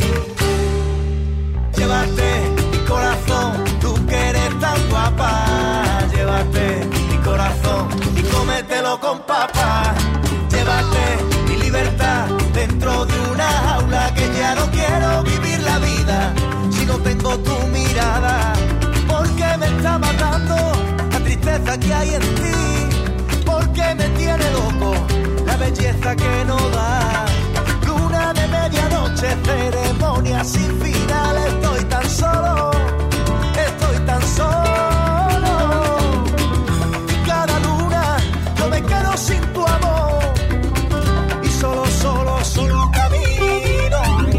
Llévate mi corazón, tú que eres tan guapa, llévate mi corazón y cómetelo con papas. Llévate mi libertad dentro de una jaula, que ya no quiero vivir la vida si no tengo tu mirada, porque me está matando la tristeza que hay en ti, porque me tiene loco la belleza que no da. Luna de medianoche, ceremonia sin final, estoy tan solo, estoy tan solo. Y cada luna yo me quedo sin tu amor, y solo camino.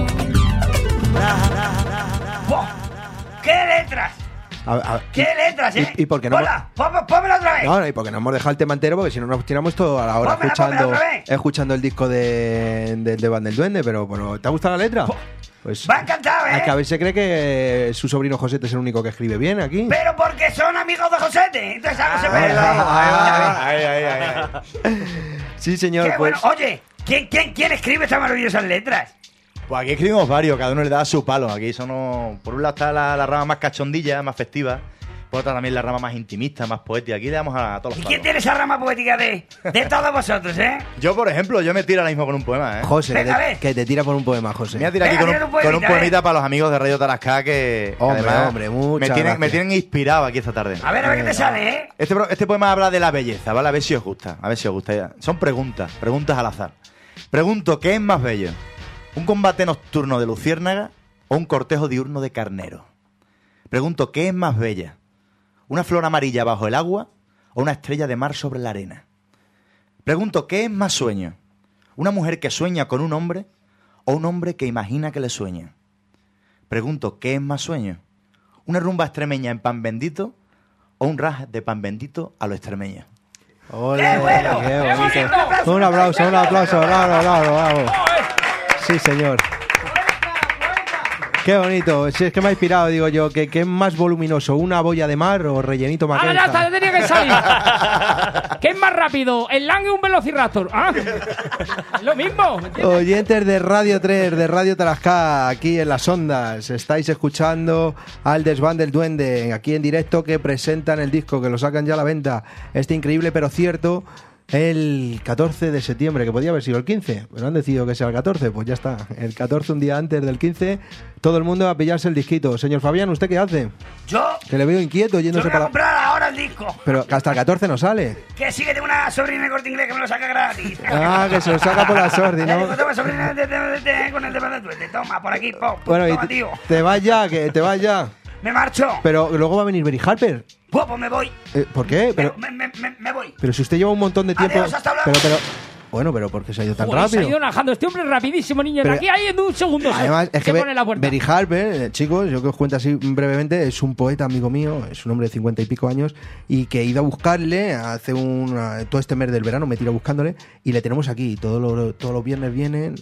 ¡Qué letras! ¡Qué letras, eh! ¿Y por qué no? Hola, pónmela otra vez. No, y porque no hemos dejado el tema entero, porque si no nos tiramos toda la hora escuchando el disco de Band del Duende, pero bueno, ¿te ha gustado la letra? Pues me ha encantado, ¿eh? Es que a ver, se cree que su sobrino Josete es el único que escribe bien aquí. Pero porque son amigos de Josete, entonces algo se ve. Sí, señor, Qué pues... bueno. Oye, ¿quién escribe estas maravillosas letras? Pues aquí escribimos varios, cada uno le da su palo. Aquí son, por un lado está la rama más cachondilla, más festiva. Por otra también la rama más intimista, más poética. Aquí le damos a todos los ¿Y palos. quién tiene esa rama poética de todos vosotros, eh? Yo, por ejemplo, me tiro ahora mismo con un poema, ¿eh? José, Venga, que te tira por un poema, José. Me voy a tirar aquí con un poemita para los amigos de Radio Tarascá que además muchas me tienen inspirado aquí esta tarde. A ver qué te sale, ¿eh? Este poema habla de la belleza, ¿vale? A ver si os gusta. Son preguntas al azar. Pregunto, ¿qué es más bello? ¿Un combate nocturno de luciérnaga o un cortejo diurno de carnero? Pregunto, ¿qué es más bella? ¿Una flor amarilla bajo el agua o una estrella de mar sobre la arena? Pregunto, ¿qué es más sueño? ¿Una mujer que sueña con un hombre o un hombre que imagina que le sueña? Pregunto, ¿qué es más sueño? ¿Una rumba extremeña en pan bendito o un raj de pan bendito a lo extremeño? ¡Ole! ¡Qué bueno! ¡Qué bonito! Un aplauso, bravo. Sí, señor. Qué bonito. Si es que me ha inspirado, digo yo, que es más voluminoso, una boya de mar o rellenito Mackenzie. Ya está, ya tenía que salir. ¿Qué es más rápido, el Lange o un Velociraptor? Es lo mismo. Oyentes de Radio 3, de Radio Tarascá, aquí en las ondas, estáis escuchando al Desván del Duende, aquí en directo, que presentan el disco, que lo sacan ya a la venta. Este increíble pero cierto, el 14 de septiembre, que podía haber sido el 15, pero han decidido que sea el 14, pues ya está. El 14, un día antes del 15, todo el mundo va a pillarse el disquito. Señor Fabián, ¿usted qué hace? Yo Que le veo inquieto yo yéndose voy a para... comprar ahora el disco. Pero hasta el 14 no sale. Que sí, que tengo una sobrina de Corte Inglés que me lo saca gratis. Ah, que se lo saca por la sordi, Ya ¿no? digo, toma, sobrina con el de Duende. Toma, por aquí, Bueno, toma, y tío. te vas ya, que te vas ya. Me marcho. Pero luego va a venir Berry Harper. Pues me voy. ¿Por qué? Me voy. Pero si usted lleva un montón de tiempo... Adiós, hasta luego. Pero... Bueno, pero ¿por qué se ha ido tan Joder, rápido? se ha ido najando este hombre rapidísimo, niño. Pero- De aquí ahí en un segundo Además, es se que pone la puerta. Berry Harper, chicos, yo que os cuento así brevemente, es un poeta amigo mío, es un hombre de 50 y pico años, y que he ido a buscarle todo este mes del verano, me tiro buscándole, y le tenemos aquí. Todos los viernes viene,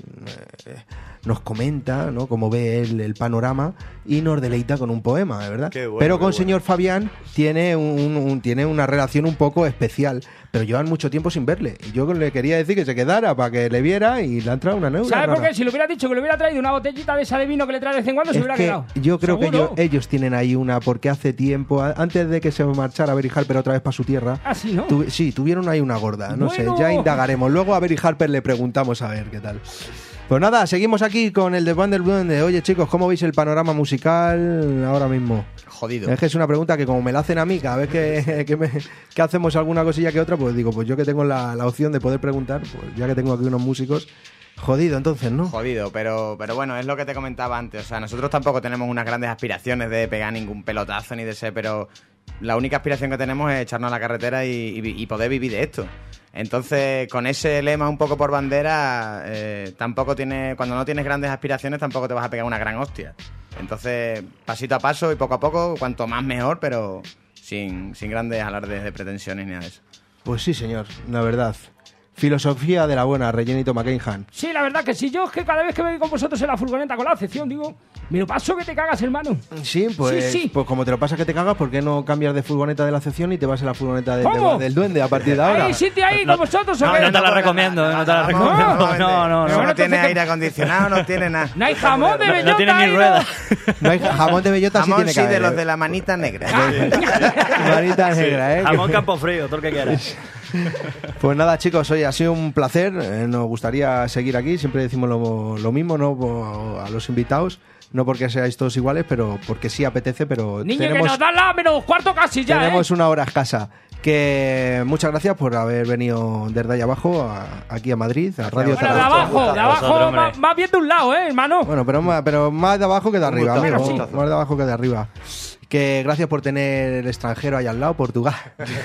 nos comenta, ¿no?, cómo ve él el panorama, y nos deleita con un poema, de verdad. Qué bueno, pero qué con bueno. señor Fabián tiene tiene una relación un poco especial, pero llevan mucho tiempo sin verle. Y yo le quería decir que se quedara para que le viera, y le ha entrado una neura. ¿Sabes por rara. qué? Si le hubiera dicho que le hubiera traído una botellita de esa de vino que le trae de vez en cuando, se Es hubiera que quedado. yo creo Seguro. que ellos tienen ahí una, porque hace tiempo, antes de que se marchara Berry Harper otra vez para su tierra, Ah, sí, ¿no? sí, tuvieron ahí una gorda, no Bueno. sé, ya indagaremos. Luego a Berry Harper le preguntamos a ver qué tal. Pues nada, seguimos aquí con el Desván del Duende. Oye, chicos, ¿cómo veis el panorama musical ahora mismo? Jodido. Es que es una pregunta que como me la hacen a mí, cada vez que hacemos alguna cosilla que otra, pues digo, pues yo que tengo la opción de poder preguntar, pues ya que tengo aquí unos músicos, jodido entonces, ¿no? Jodido, pero bueno, es lo que te comentaba antes. O sea, nosotros tampoco tenemos unas grandes aspiraciones de pegar ningún pelotazo ni de ser, pero la única aspiración que tenemos es echarnos a la carretera y poder vivir de esto. Entonces, con ese lema un poco por bandera, cuando no tienes grandes aspiraciones tampoco te vas a pegar una gran hostia. Entonces, pasito a paso y poco a poco, cuanto más mejor, pero sin grandes alardes de pretensiones ni nada de eso. Pues sí, señor, la verdad. Filosofía de la buena, Rellenito McCainhan. Sí, la verdad que sí. Yo es que cada vez que voy con vosotros en la furgoneta con la sección, digo, me lo paso que te cagas, hermano. Sí, pues, Sí. pues como te lo pasa que te cagas, ¿por qué no cambias de furgoneta de la sección y te vas en la furgoneta ¿Cómo? del duende a partir de ahora? ¿Hay sitio ahí con vosotros o No, qué? no te la recomiendo, no te la recomiendo. No. No tiene aire acondicionado, no tiene nada. No hay jamón de bellota. No tiene ni ahí, rueda. No hay jamón de bellota, Jamón sí tiene que de haber. los de la manita negra. Manita negra, ¿eh? Jamón campo frío, todo lo que quieras. Pues nada, chicos, hoy ha sido un placer. Nos gustaría seguir aquí. Siempre decimos lo mismo, ¿no? A los invitados. No porque seáis todos iguales, pero porque sí apetece, pero Niño, tenemos, que nos dan la menos cuarto casi ya, tenemos una hora escasa. Que muchas gracias por haber venido desde ahí abajo aquí a Madrid, a Radio Bueno, Tarasca. de abajo, más bien de un lado, hermano. Bueno, pero más de abajo que de arriba, gustazo, amigo. un gustazo. Más de abajo que de arriba. Que gracias por tener el extranjero ahí al lado, Portugal.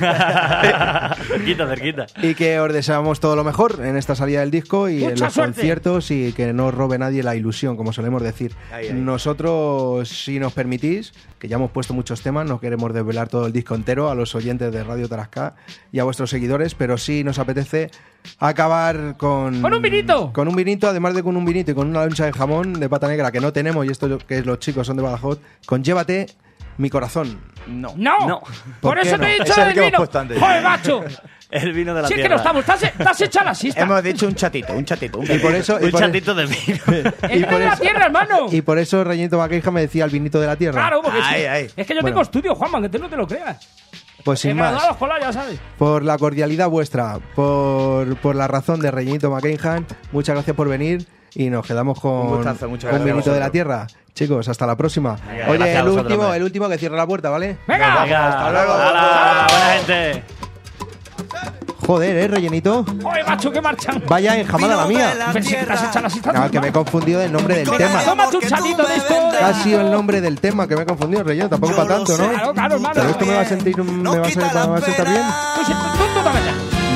cerquita. Y que os deseamos todo lo mejor en esta salida del disco y en Mucha los suerte. conciertos y que no os robe nadie la ilusión, como solemos decir. Nosotros, si nos permitís, que ya hemos puesto muchos temas, no queremos desvelar todo el disco entero a los oyentes de Radio Tarasca y a vuestros seguidores, pero sí nos apetece acabar con un vinito. Con un vinito, además de con un vinito y con una loncha de jamón de pata negra que no tenemos, y esto que los chicos son de Badajoz, con Llévate mi corazón. No. ¿Por Por qué eso no? te he dicho Ese es el el que hemos vino. puesto antes. Joder, macho. El vino de la Si es que tierra. no estamos, te has echado la siesta. Hemos dicho un chatito. Y por eso, Un chatito de vino. El vino de la tierra, hermano. Y por eso Reñito Maqueja me decía el vinito de la tierra. Claro, porque sí. Es que yo Bueno. tengo estudio, Juanma, que tú no te lo creas. Pues sin He más, graduado escolar, ya sabes. por la cordialidad vuestra, por la razón de Reñito McCainhan, muchas gracias por venir y nos quedamos con Un gustazo, muchas un gracias a vinito de la vosotros. tierra. Chicos, hasta la próxima. Venga, Oye, gracias a el vosotros, último, hombre. el último que cierra la puerta, ¿vale? ¡Venga! Hasta luego. ¡Hala! Buena gente. Joder, rellenito. Joder, macho, que marchan. Vaya enjamada la mía. Pensé que te has echado la siesta. No, que me he confundido del nombre del tema. Toma tu chatito de esto. Ha sido el nombre del tema que me he confundido, relleno. Tampoco para tanto, ¿no? Claro, hermano. Pero esto me va a sentir, me va a sentar bien. Tú tómate.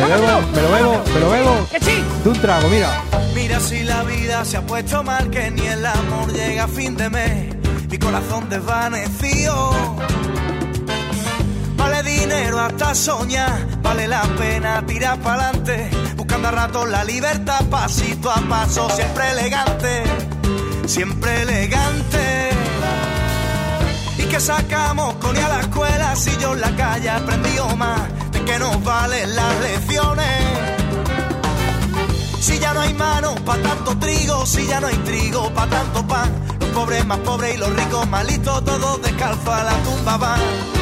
Me lo bebo. Que sí. De un trago, mira. Mira si la vida se ha puesto mal, que ni el amor llega a fin de mes. Mi corazón desvanecido. Vale dinero hasta soñar, vale la pena tirar pa'lante, buscando a ratos la libertad, pasito a paso, siempre elegante, siempre elegante. ¿Y que sacamos con ir a la escuela si yo en la calle he aprendido más de que nos valen las lecciones? Si ya no hay manos pa' tanto trigo, si ya no hay trigo pa' tanto pan, los pobres más pobres y los ricos más listos, todos descalzos a la tumba van.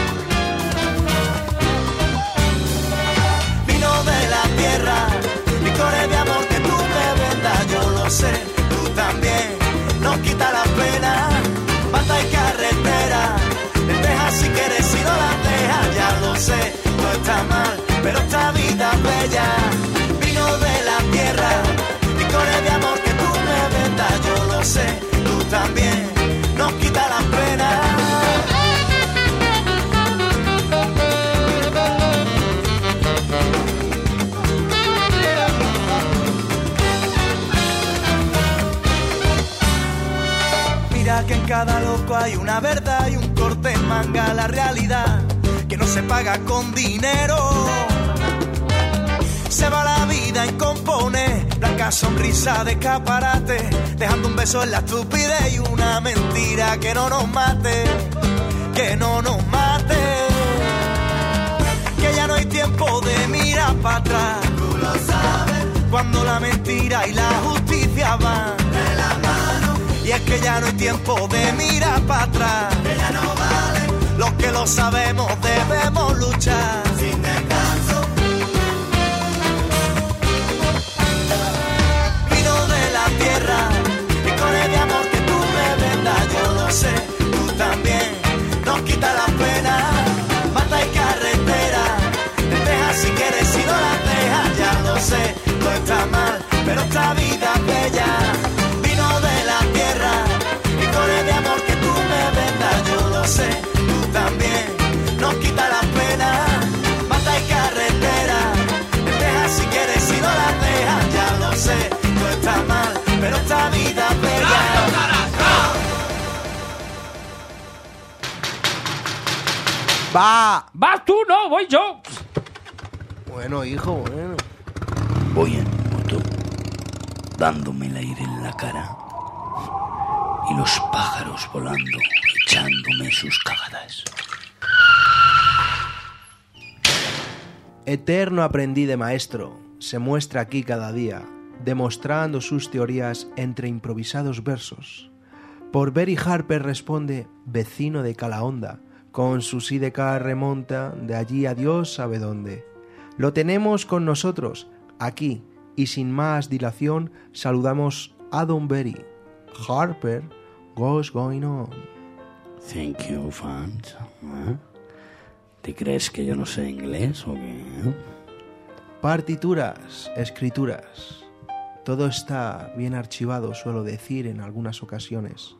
Vino de la tierra, licores de amor que tú me vendas, yo lo sé, tú también, nos quita la pena, mata y carretera, deja si quieres, si no la dejas, ya lo sé, no está mal, pero esta vida es bella. Vino de la tierra, licores de amor que tú me vendas, yo lo sé, tú también, nos quita la pena. Mira que en cada loco hay una verdad y un corte en manga, la realidad que no se paga con dinero. Se va la vida en componer, blanca sonrisa de escaparate, dejando un beso en la estupidez y una mentira que no nos mate, que no nos mate. Que ya no hay tiempo de mirar para atrás, tú lo sabes, cuando la mentira y la justicia van de la mano. Y es que ya no hay tiempo de mirar para atrás, que ya no vale. Los que lo sabemos debemos luchar sin descanso. Vino de la tierra, licores de amor que tú me vendas, yo lo sé, tú también, nos quita la pena, mata y carretera, te deja si quieres, si no la dejas, ya lo sé, no está mal, pero esta vida es bella. Vino de la tierra, licores de amor que tú me vendas, yo lo sé, tú también, nos quita la pena, mata y carretera, te deja si quieres, si no la dejas, ya lo sé, no está mal, pero esta vida es bella. ¡Va! ¡Vas tú, no! ¡Voy yo! Bueno, hijo, bueno. Voy en moto, dándome el aire en la cara y los pájaros volando, echándome sus cagadas. Eterno aprendiz de maestro, se muestra aquí cada día, demostrando sus teorías entre improvisados versos. Por Berry Harper responde vecino de Calahonda, con su sidecar remonta de allí a Dios sabe dónde. Lo tenemos con nosotros, aquí, y sin más dilación saludamos a Don Berry. Harper, what's going on? Thank you, fans. ¿Te crees que yo no sé inglés o qué? Partituras, escrituras. Todo está bien archivado, suelo decir en algunas ocasiones.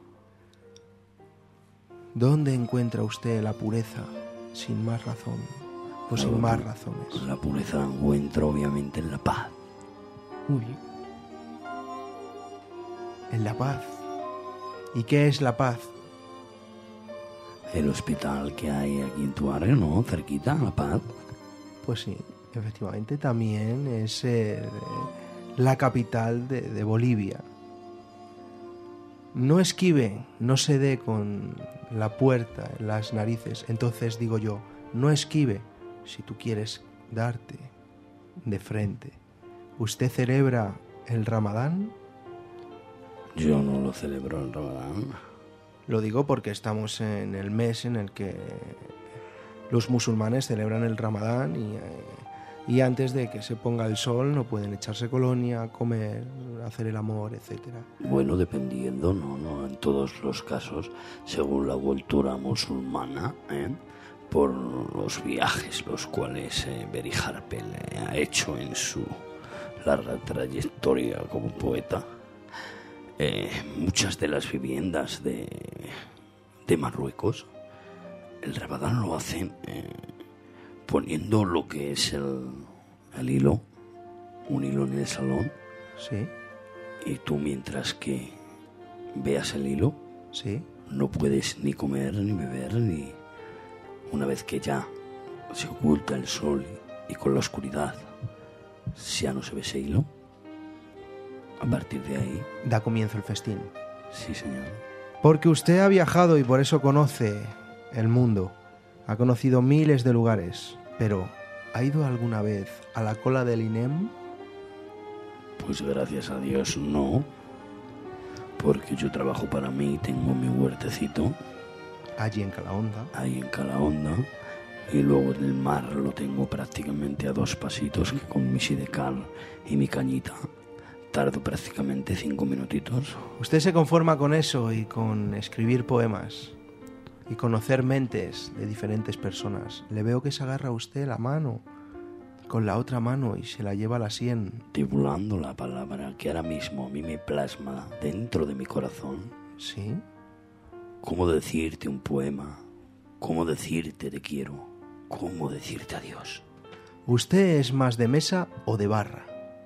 ¿Dónde encuentra usted la pureza sin más razón o sin más razones? La pureza la encuentro obviamente en la paz. Muy bien. En la paz. ¿Y qué es la paz? El hospital que hay aquí en tu barrio, ¿no? Cerquita, La Paz. Pues sí, efectivamente también es la capital de Bolivia. No esquive, no se dé con la puerta en las narices. Entonces digo yo, no esquive si tú quieres darte de frente. ¿Usted celebra el Ramadán? Yo no lo celebro el Ramadán. Lo digo porque estamos en el mes en el que los musulmanes celebran el Ramadán y antes de que se ponga el sol no pueden echarse colonia, comer, hacer el amor, etcétera. Bueno, dependiendo, no en todos los casos, según la cultura musulmana, por los viajes los cuales Berry Harper ha hecho en su larga trayectoria como poeta. Muchas de las viviendas de Marruecos, el Ramadán lo hacen poniendo lo que es el hilo, un hilo en el salón. Sí. Y tú, mientras que veas el hilo, sí, no puedes ni comer ni beber, ni una vez que ya se oculta el sol y con la oscuridad ya no se ve ese hilo. A partir de ahí da comienzo el festín. Sí, señor. Porque usted ha viajado y por eso conoce el mundo. Ha conocido miles de lugares. Pero, ¿ha ido alguna vez a la cola del INEM? Pues gracias a Dios no. Porque yo trabajo para mí, tengo mi huertecito. Allí en Calahonda. Ahí en Calahonda. Y luego el mar lo tengo prácticamente a 2 pasitos, que con mi sidecar y mi cañita tardo prácticamente 5 minutitos. Usted se conforma con eso y con escribir poemas y conocer mentes de diferentes personas. Le veo que se agarra usted la mano con la otra mano y se la lleva a la sien. Tibulando la palabra que ahora mismo a mí me plasma dentro de mi corazón. ¿Sí? ¿Cómo decirte un poema? ¿Cómo decirte te quiero? ¿Cómo decirte adiós? ¿Usted es más de mesa o de barra?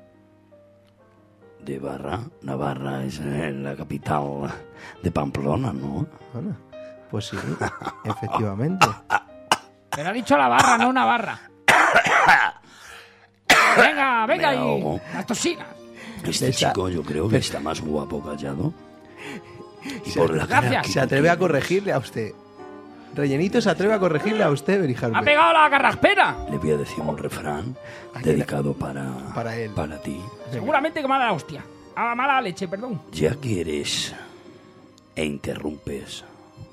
De barra. Navarra es la capital de Pamplona, ¿no? Ana, pues sí, efectivamente. Pero ha dicho la barra, no Navarra. Venga, ahí, las tosinas. Este chico yo creo que está más guapo callado. Y por la cara se atreve a corregirle a usted. Rellenito se atreve a corregirle a usted, Berry Harper. ¡Ha pegado la carraspera! Le voy a decir un refrán dedicado para él. Para ti. Seguramente que mala hostia. Mala leche, perdón. Ya que eres e interrumpes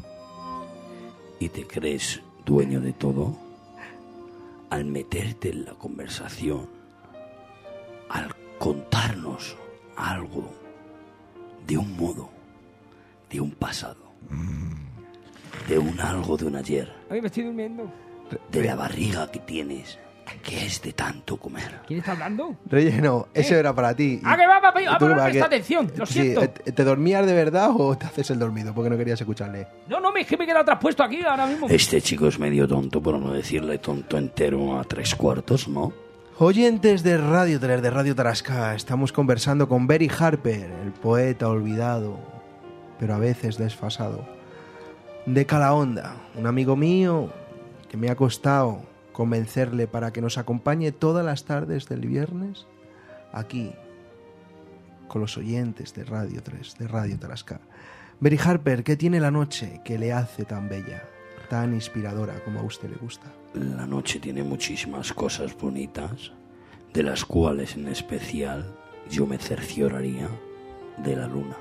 y te crees dueño de todo, al meterte en la conversación, al contarnos algo de un modo, de un pasado, de un algo de un ayer, Ay, me estoy durmiendo. de la barriga que tienes, que es de tanto comer. ¿Quién está hablando? Relleno, eso era para ti. Que va, papi. Tú, No presta atención, lo siento. Sí, ¿te dormías de verdad o te haces el dormido? Porque no querías escucharle. No, es que me he quedado traspuesto aquí ahora mismo. Este chico es medio tonto, por no decirle tonto entero a 3/4, ¿no? Oyentes de Radio 3, de Radio Tarasca, estamos conversando con Berry Harper, el poeta olvidado, pero a veces desfasado, de Calahonda, un amigo mío que me ha costado convencerle para que nos acompañe todas las tardes del viernes aquí, con los oyentes de Radio 3, de Radio Tarasca. Mary Harper, ¿qué tiene la noche que le hace tan bella, tan inspiradora como a usted le gusta? La noche tiene muchísimas cosas bonitas, de las cuales en especial yo me cercioraría de la luna.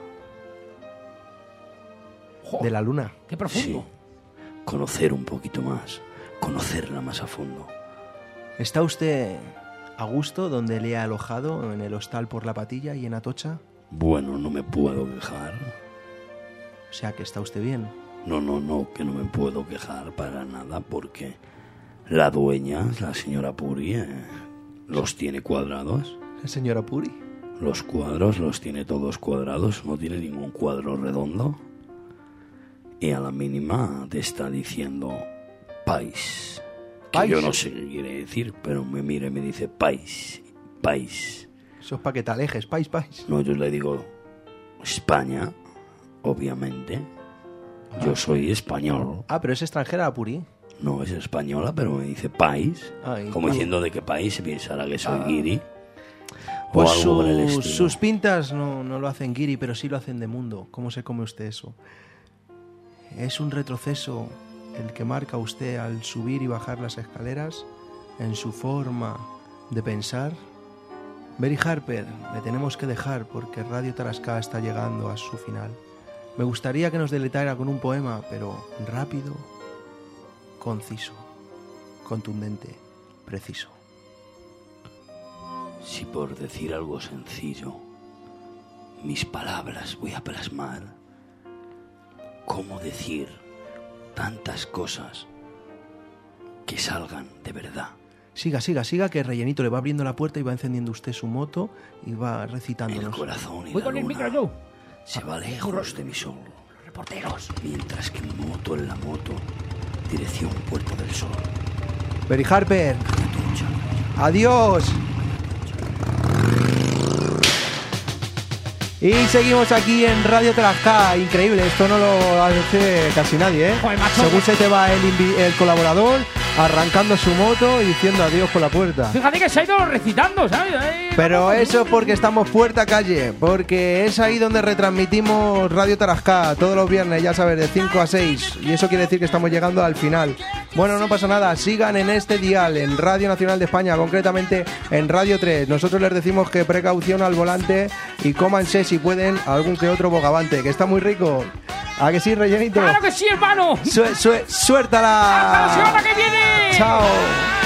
¿De la luna? ¡Qué profundo! Sí, conocer un poquito más, conocerla más a fondo. ¿Está usted a gusto donde le ha alojado, en el hostal por la Patilla y en Atocha? Bueno, no me puedo quejar. O sea, que está usted bien. No, que no me puedo quejar para nada porque la dueña, la señora Puri, los tiene cuadrados. ¿La señora Puri? Los cuadros los tiene todos cuadrados, no tiene ningún cuadro redondo. Y a la mínima te está diciendo país. Que yo no sé qué quiere decir, pero me mira y me dice país. Eso es para que te alejes, país. No, yo le digo España, obviamente. Yo soy español. Ah, pero es extranjera la Puri. No, es española, pero me dice país. Como diciendo de qué país se pensará que soy guiri. Pues o algo por el estilo. sus pintas no lo hacen guiri, pero sí lo hacen de mundo. ¿Cómo se come usted eso? Es un retroceso el que marca usted al subir y bajar las escaleras en su forma de pensar. Mary Harper, le tenemos que dejar porque Radio Tarasca está llegando a su final. Me gustaría que nos deleitara con un poema, pero rápido, conciso, contundente, preciso. Si por decir algo sencillo, mis palabras voy a plasmar, ¿cómo decir tantas cosas que salgan de verdad? Siga, que Rellenito le va abriendo la puerta y va encendiendo usted su moto y va recitándonos. El corazón y voy la con el luna micro yo. se va lejos de mi sol. Los reporteros. Mientras que mi moto en la moto, dirección Puerto del Sol. Mary Harper, adiós. Y seguimos aquí en Radio Tarasca. Increíble, esto no lo hace casi nadie, ¿eh? Joder, macho. Según se te va el colaborador, arrancando su moto y diciendo adiós por la puerta. Fíjate que se ha ido recitando, ¿sabes? Pero eso es porque estamos puerta calle, porque es ahí donde retransmitimos Radio Tarasca todos los viernes, ya sabes, de 5 a 6. Y eso quiere decir que estamos llegando al final. Bueno, no pasa nada, sigan en este dial, en Radio Nacional de España, concretamente en Radio 3. Nosotros les decimos que precaución al volante y cómanse, si pueden, algún que otro bogavante, que está muy rico. ¿A que sí, Rellenito? ¡Claro que sí, hermano! ¡Suéltala! ¡Hasta la semana que viene! ¡Chao!